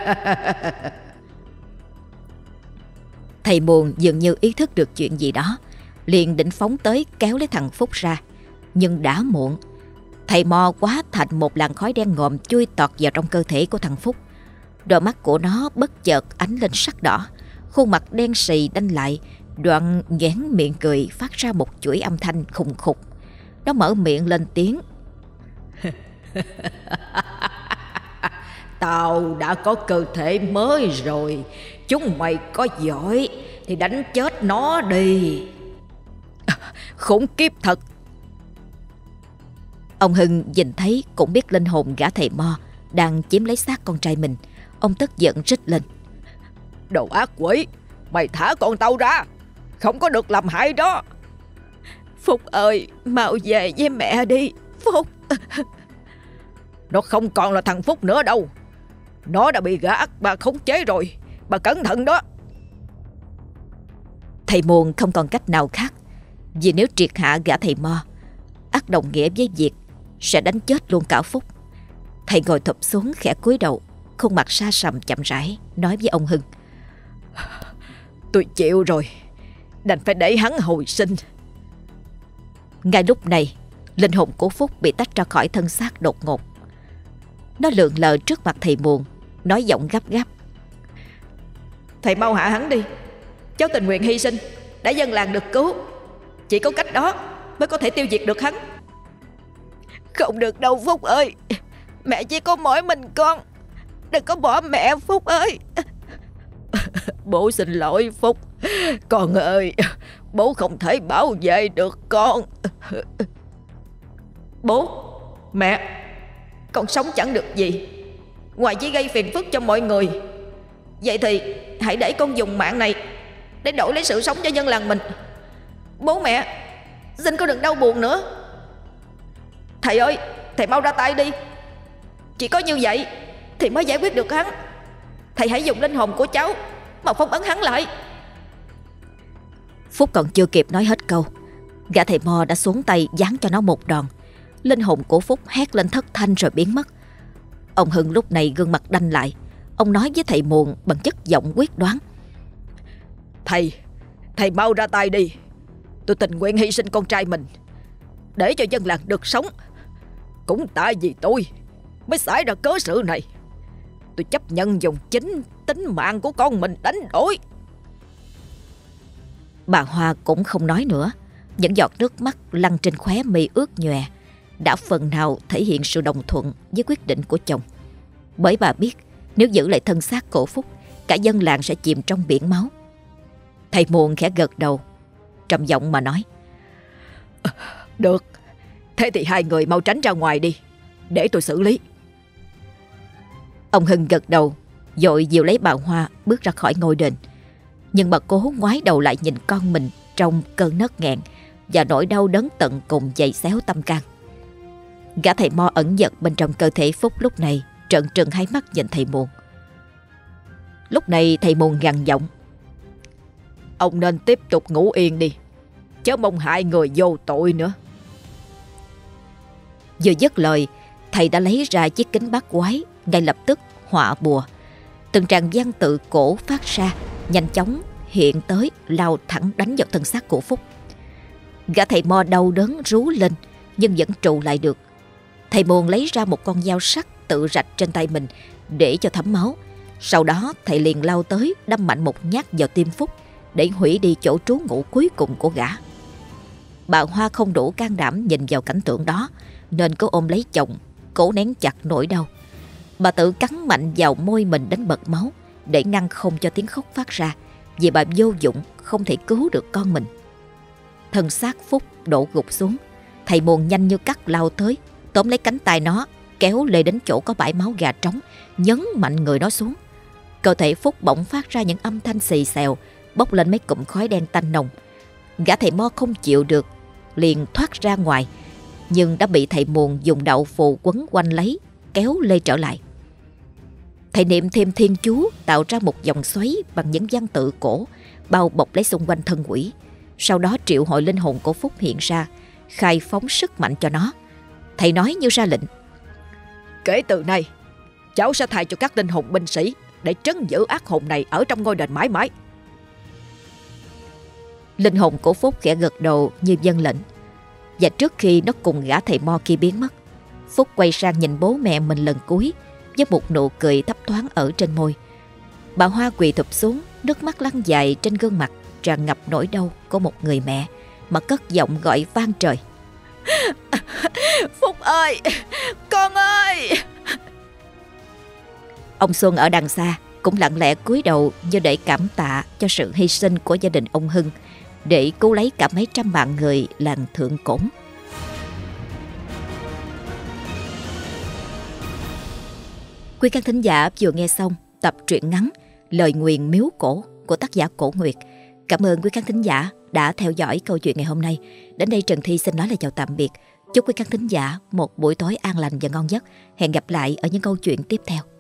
Thầy Muồn dường như ý thức được chuyện gì đó, liền định phóng tới kéo lấy thằng Phúc ra, nhưng đã muộn. Thầy mo quá thành một làn khói đen ngòm chui tọt vào trong cơ thể của thằng Phúc. Đôi mắt của nó bất chợt ánh lên sắc đỏ, khuôn mặt đen sì đanh lại, đoạn nhoẻn miệng cười phát ra một chuỗi âm thanh khùng khục. Nó mở miệng lên tiếng: Tao đã có cơ thể mới rồi, chúng mày có giỏi thì đánh chết nó đi. Khủng khiếp thật! Ông Hưng nhìn thấy cũng biết linh hồn gã thầy mo đang chiếm lấy xác con trai mình. Ông tức giận rít lên: Đồ ác quỷ, mày thả con tao ra, không có được làm hại đó. Phúc ơi, mau về với mẹ đi, Phúc. Nó không còn là thằng Phúc nữa đâu, nó đã bị gã ác bà khống chế rồi, bà cẩn thận đó. Thầy Muồn không còn cách nào khác, vì nếu triệt hạ gã thầy mo, ắt đồng nghĩa với việc sẽ đánh chết luôn cả Phúc. Thầy ngồi thụp xuống khẽ cúi đầu, khuôn mặt xa sầm chậm rãi nói với ông Hưng: Tôi chịu rồi, đành phải để hắn hồi sinh. Ngay lúc này, linh hồn của Phúc bị tách ra khỏi thân xác đột ngột. Nó lượn lờ trước mặt thầy Muồn, nói giọng gấp gáp: Thầy mau hạ hắn đi. Cháu tình nguyện hy sinh để dân làng được cứu. Chỉ có cách đó mới có thể tiêu diệt được hắn. Không được đâu Phúc ơi, mẹ chỉ có mỗi mình con, đừng có bỏ mẹ Phúc ơi. Bố xin lỗi Phúc, con ơi, bố không thể bảo vệ được con. Bố, mẹ, con sống chẳng được gì, ngoài chỉ gây phiền phức cho mọi người. Vậy thì hãy để con dùng mạng này để đổi lấy sự sống cho dân làng mình. Bố mẹ, xin con đừng đau buồn nữa. Thầy ơi, thầy mau ra tay đi. Chỉ có như vậy thì mới giải quyết được hắn. Thầy hãy dùng linh hồn của cháu mà phong ấn hắn lại. Phúc còn chưa kịp nói hết câu, gã thầy Mo đã xuống tay giáng cho nó một đòn. Linh hồn của Phúc hét lên thất thanh rồi biến mất. Ông Hưng lúc này gương mặt đanh lại. Ông nói với thầy Muồn bằng chất giọng quyết đoán: Thầy, thầy mau ra tay đi. Tôi tình nguyện hy sinh con trai mình để cho dân làng được sống. Cũng tại vì tôi mới xảy ra cớ sự này. Tôi chấp nhận dùng chính tính mạng của con mình đánh đổi. Bà Hoa cũng không nói nữa. Những giọt nước mắt lăn trên khóe mi ướt nhòe đã phần nào thể hiện sự đồng thuận với quyết định của chồng. Bởi bà biết nếu giữ lại thân xác của Phúc, cả dân làng sẽ chìm trong biển máu. Thầy Muồn khẽ gật đầu, trầm giọng mà nói: Được, thế thì hai người mau tránh ra ngoài đi, để tôi xử lý. Ông Hưng gật đầu, vội dìu lấy bà Hoa bước ra khỏi ngôi đền. Nhưng bà cố ngoái đầu lại nhìn con mình trong cơn nấc nghẹn và nỗi đau đớn tận cùng dày xéo tâm can. Gã thầy Mo ẩn giật bên trong cơ thể Phúc lúc này trợn trừng hai mắt nhìn thầy Muồn. Lúc này thầy Muồn gằn giọng: Ông nên tiếp tục ngủ yên đi, chớ mong hại người vô tội nữa. Vừa dứt lời, thầy đã lấy ra chiếc kính bát quái, ngay lập tức họa bùa. Từng tràng văn tự cổ phát ra, nhanh chóng hiện tới, lao thẳng đánh vào thân xác của Phúc. Gã thầy Mo đau đớn rú lên nhưng vẫn trụ lại được. Thầy Muồn lấy ra một con dao sắc tự rạch trên tay mình để cho thấm máu. Sau đó thầy liền lao tới đâm mạnh một nhát vào tim Phúc để hủy đi chỗ trú ngụ cuối cùng của gã. Bà Hoa không đủ can đảm nhìn vào cảnh tượng đó nên cố ôm lấy chồng, cố nén chặt nỗi đau. Bà tự cắn mạnh vào môi mình đến bật máu để ngăn không cho tiếng khóc phát ra, vì bà vô dụng không thể cứu được con mình. Thân xác Phúc đổ gục xuống. Thầy Muồn nhanh như cắt lao tới, tóm lấy cánh tay nó, kéo lê đến chỗ có bãi máu gà trống, nhấn mạnh người nó xuống. Cơ thể Phúc bỗng phát ra những âm thanh xì xèo, bốc lên mấy cụm khói đen tanh nồng. Gã thầy Mo không chịu được, liền thoát ra ngoài, nhưng đã bị thầy Muồn dùng đậu phù quấn quanh lấy, kéo lê trở lại. Thầy niệm thêm thiên chú, tạo ra một vòng xoáy bằng những văn tự cổ, bao bọc lấy xung quanh thân quỷ. Sau đó triệu hồi linh hồn của Phúc hiện ra, khai phóng sức mạnh cho nó. Thầy nói như ra lệnh: Kể từ nay, cháu sẽ thay cho các linh hồn binh sĩ để trấn giữ ác hồn này ở trong ngôi đền mãi mãi. Linh hồn của Phúc khẽ gật đầu như vâng lệnh. Và trước khi nó cùng gã thầy Mo kia biến mất, Phúc quay sang nhìn bố mẹ mình lần cuối với một nụ cười thấp thoáng ở trên môi. Bà Hoa quỳ thụp xuống, nước mắt lăn dài trên gương mặt tràn ngập nỗi đau của một người mẹ, mà cất giọng gọi vang trời: Phúc ơi, con ơi! Ông Xuân ở đằng xa cũng lặng lẽ cúi đầu như để cảm tạ cho sự hy sinh của gia đình ông Hưng để cứu lấy cả mấy trăm mạng người làng Thượng Cổn. Quý khán thính giả vừa nghe xong tập truyện ngắn Lời Nguyền Miếu Cổ của tác giả Cổ Nguyệt. Cảm ơn quý khán thính giả đã theo dõi câu chuyện ngày hôm nay. Đến đây Trần Thi xin nói lời chào tạm biệt. Chúc quý khán thính giả một buổi tối an lành và ngon giấc. Hẹn gặp lại ở những câu chuyện tiếp theo.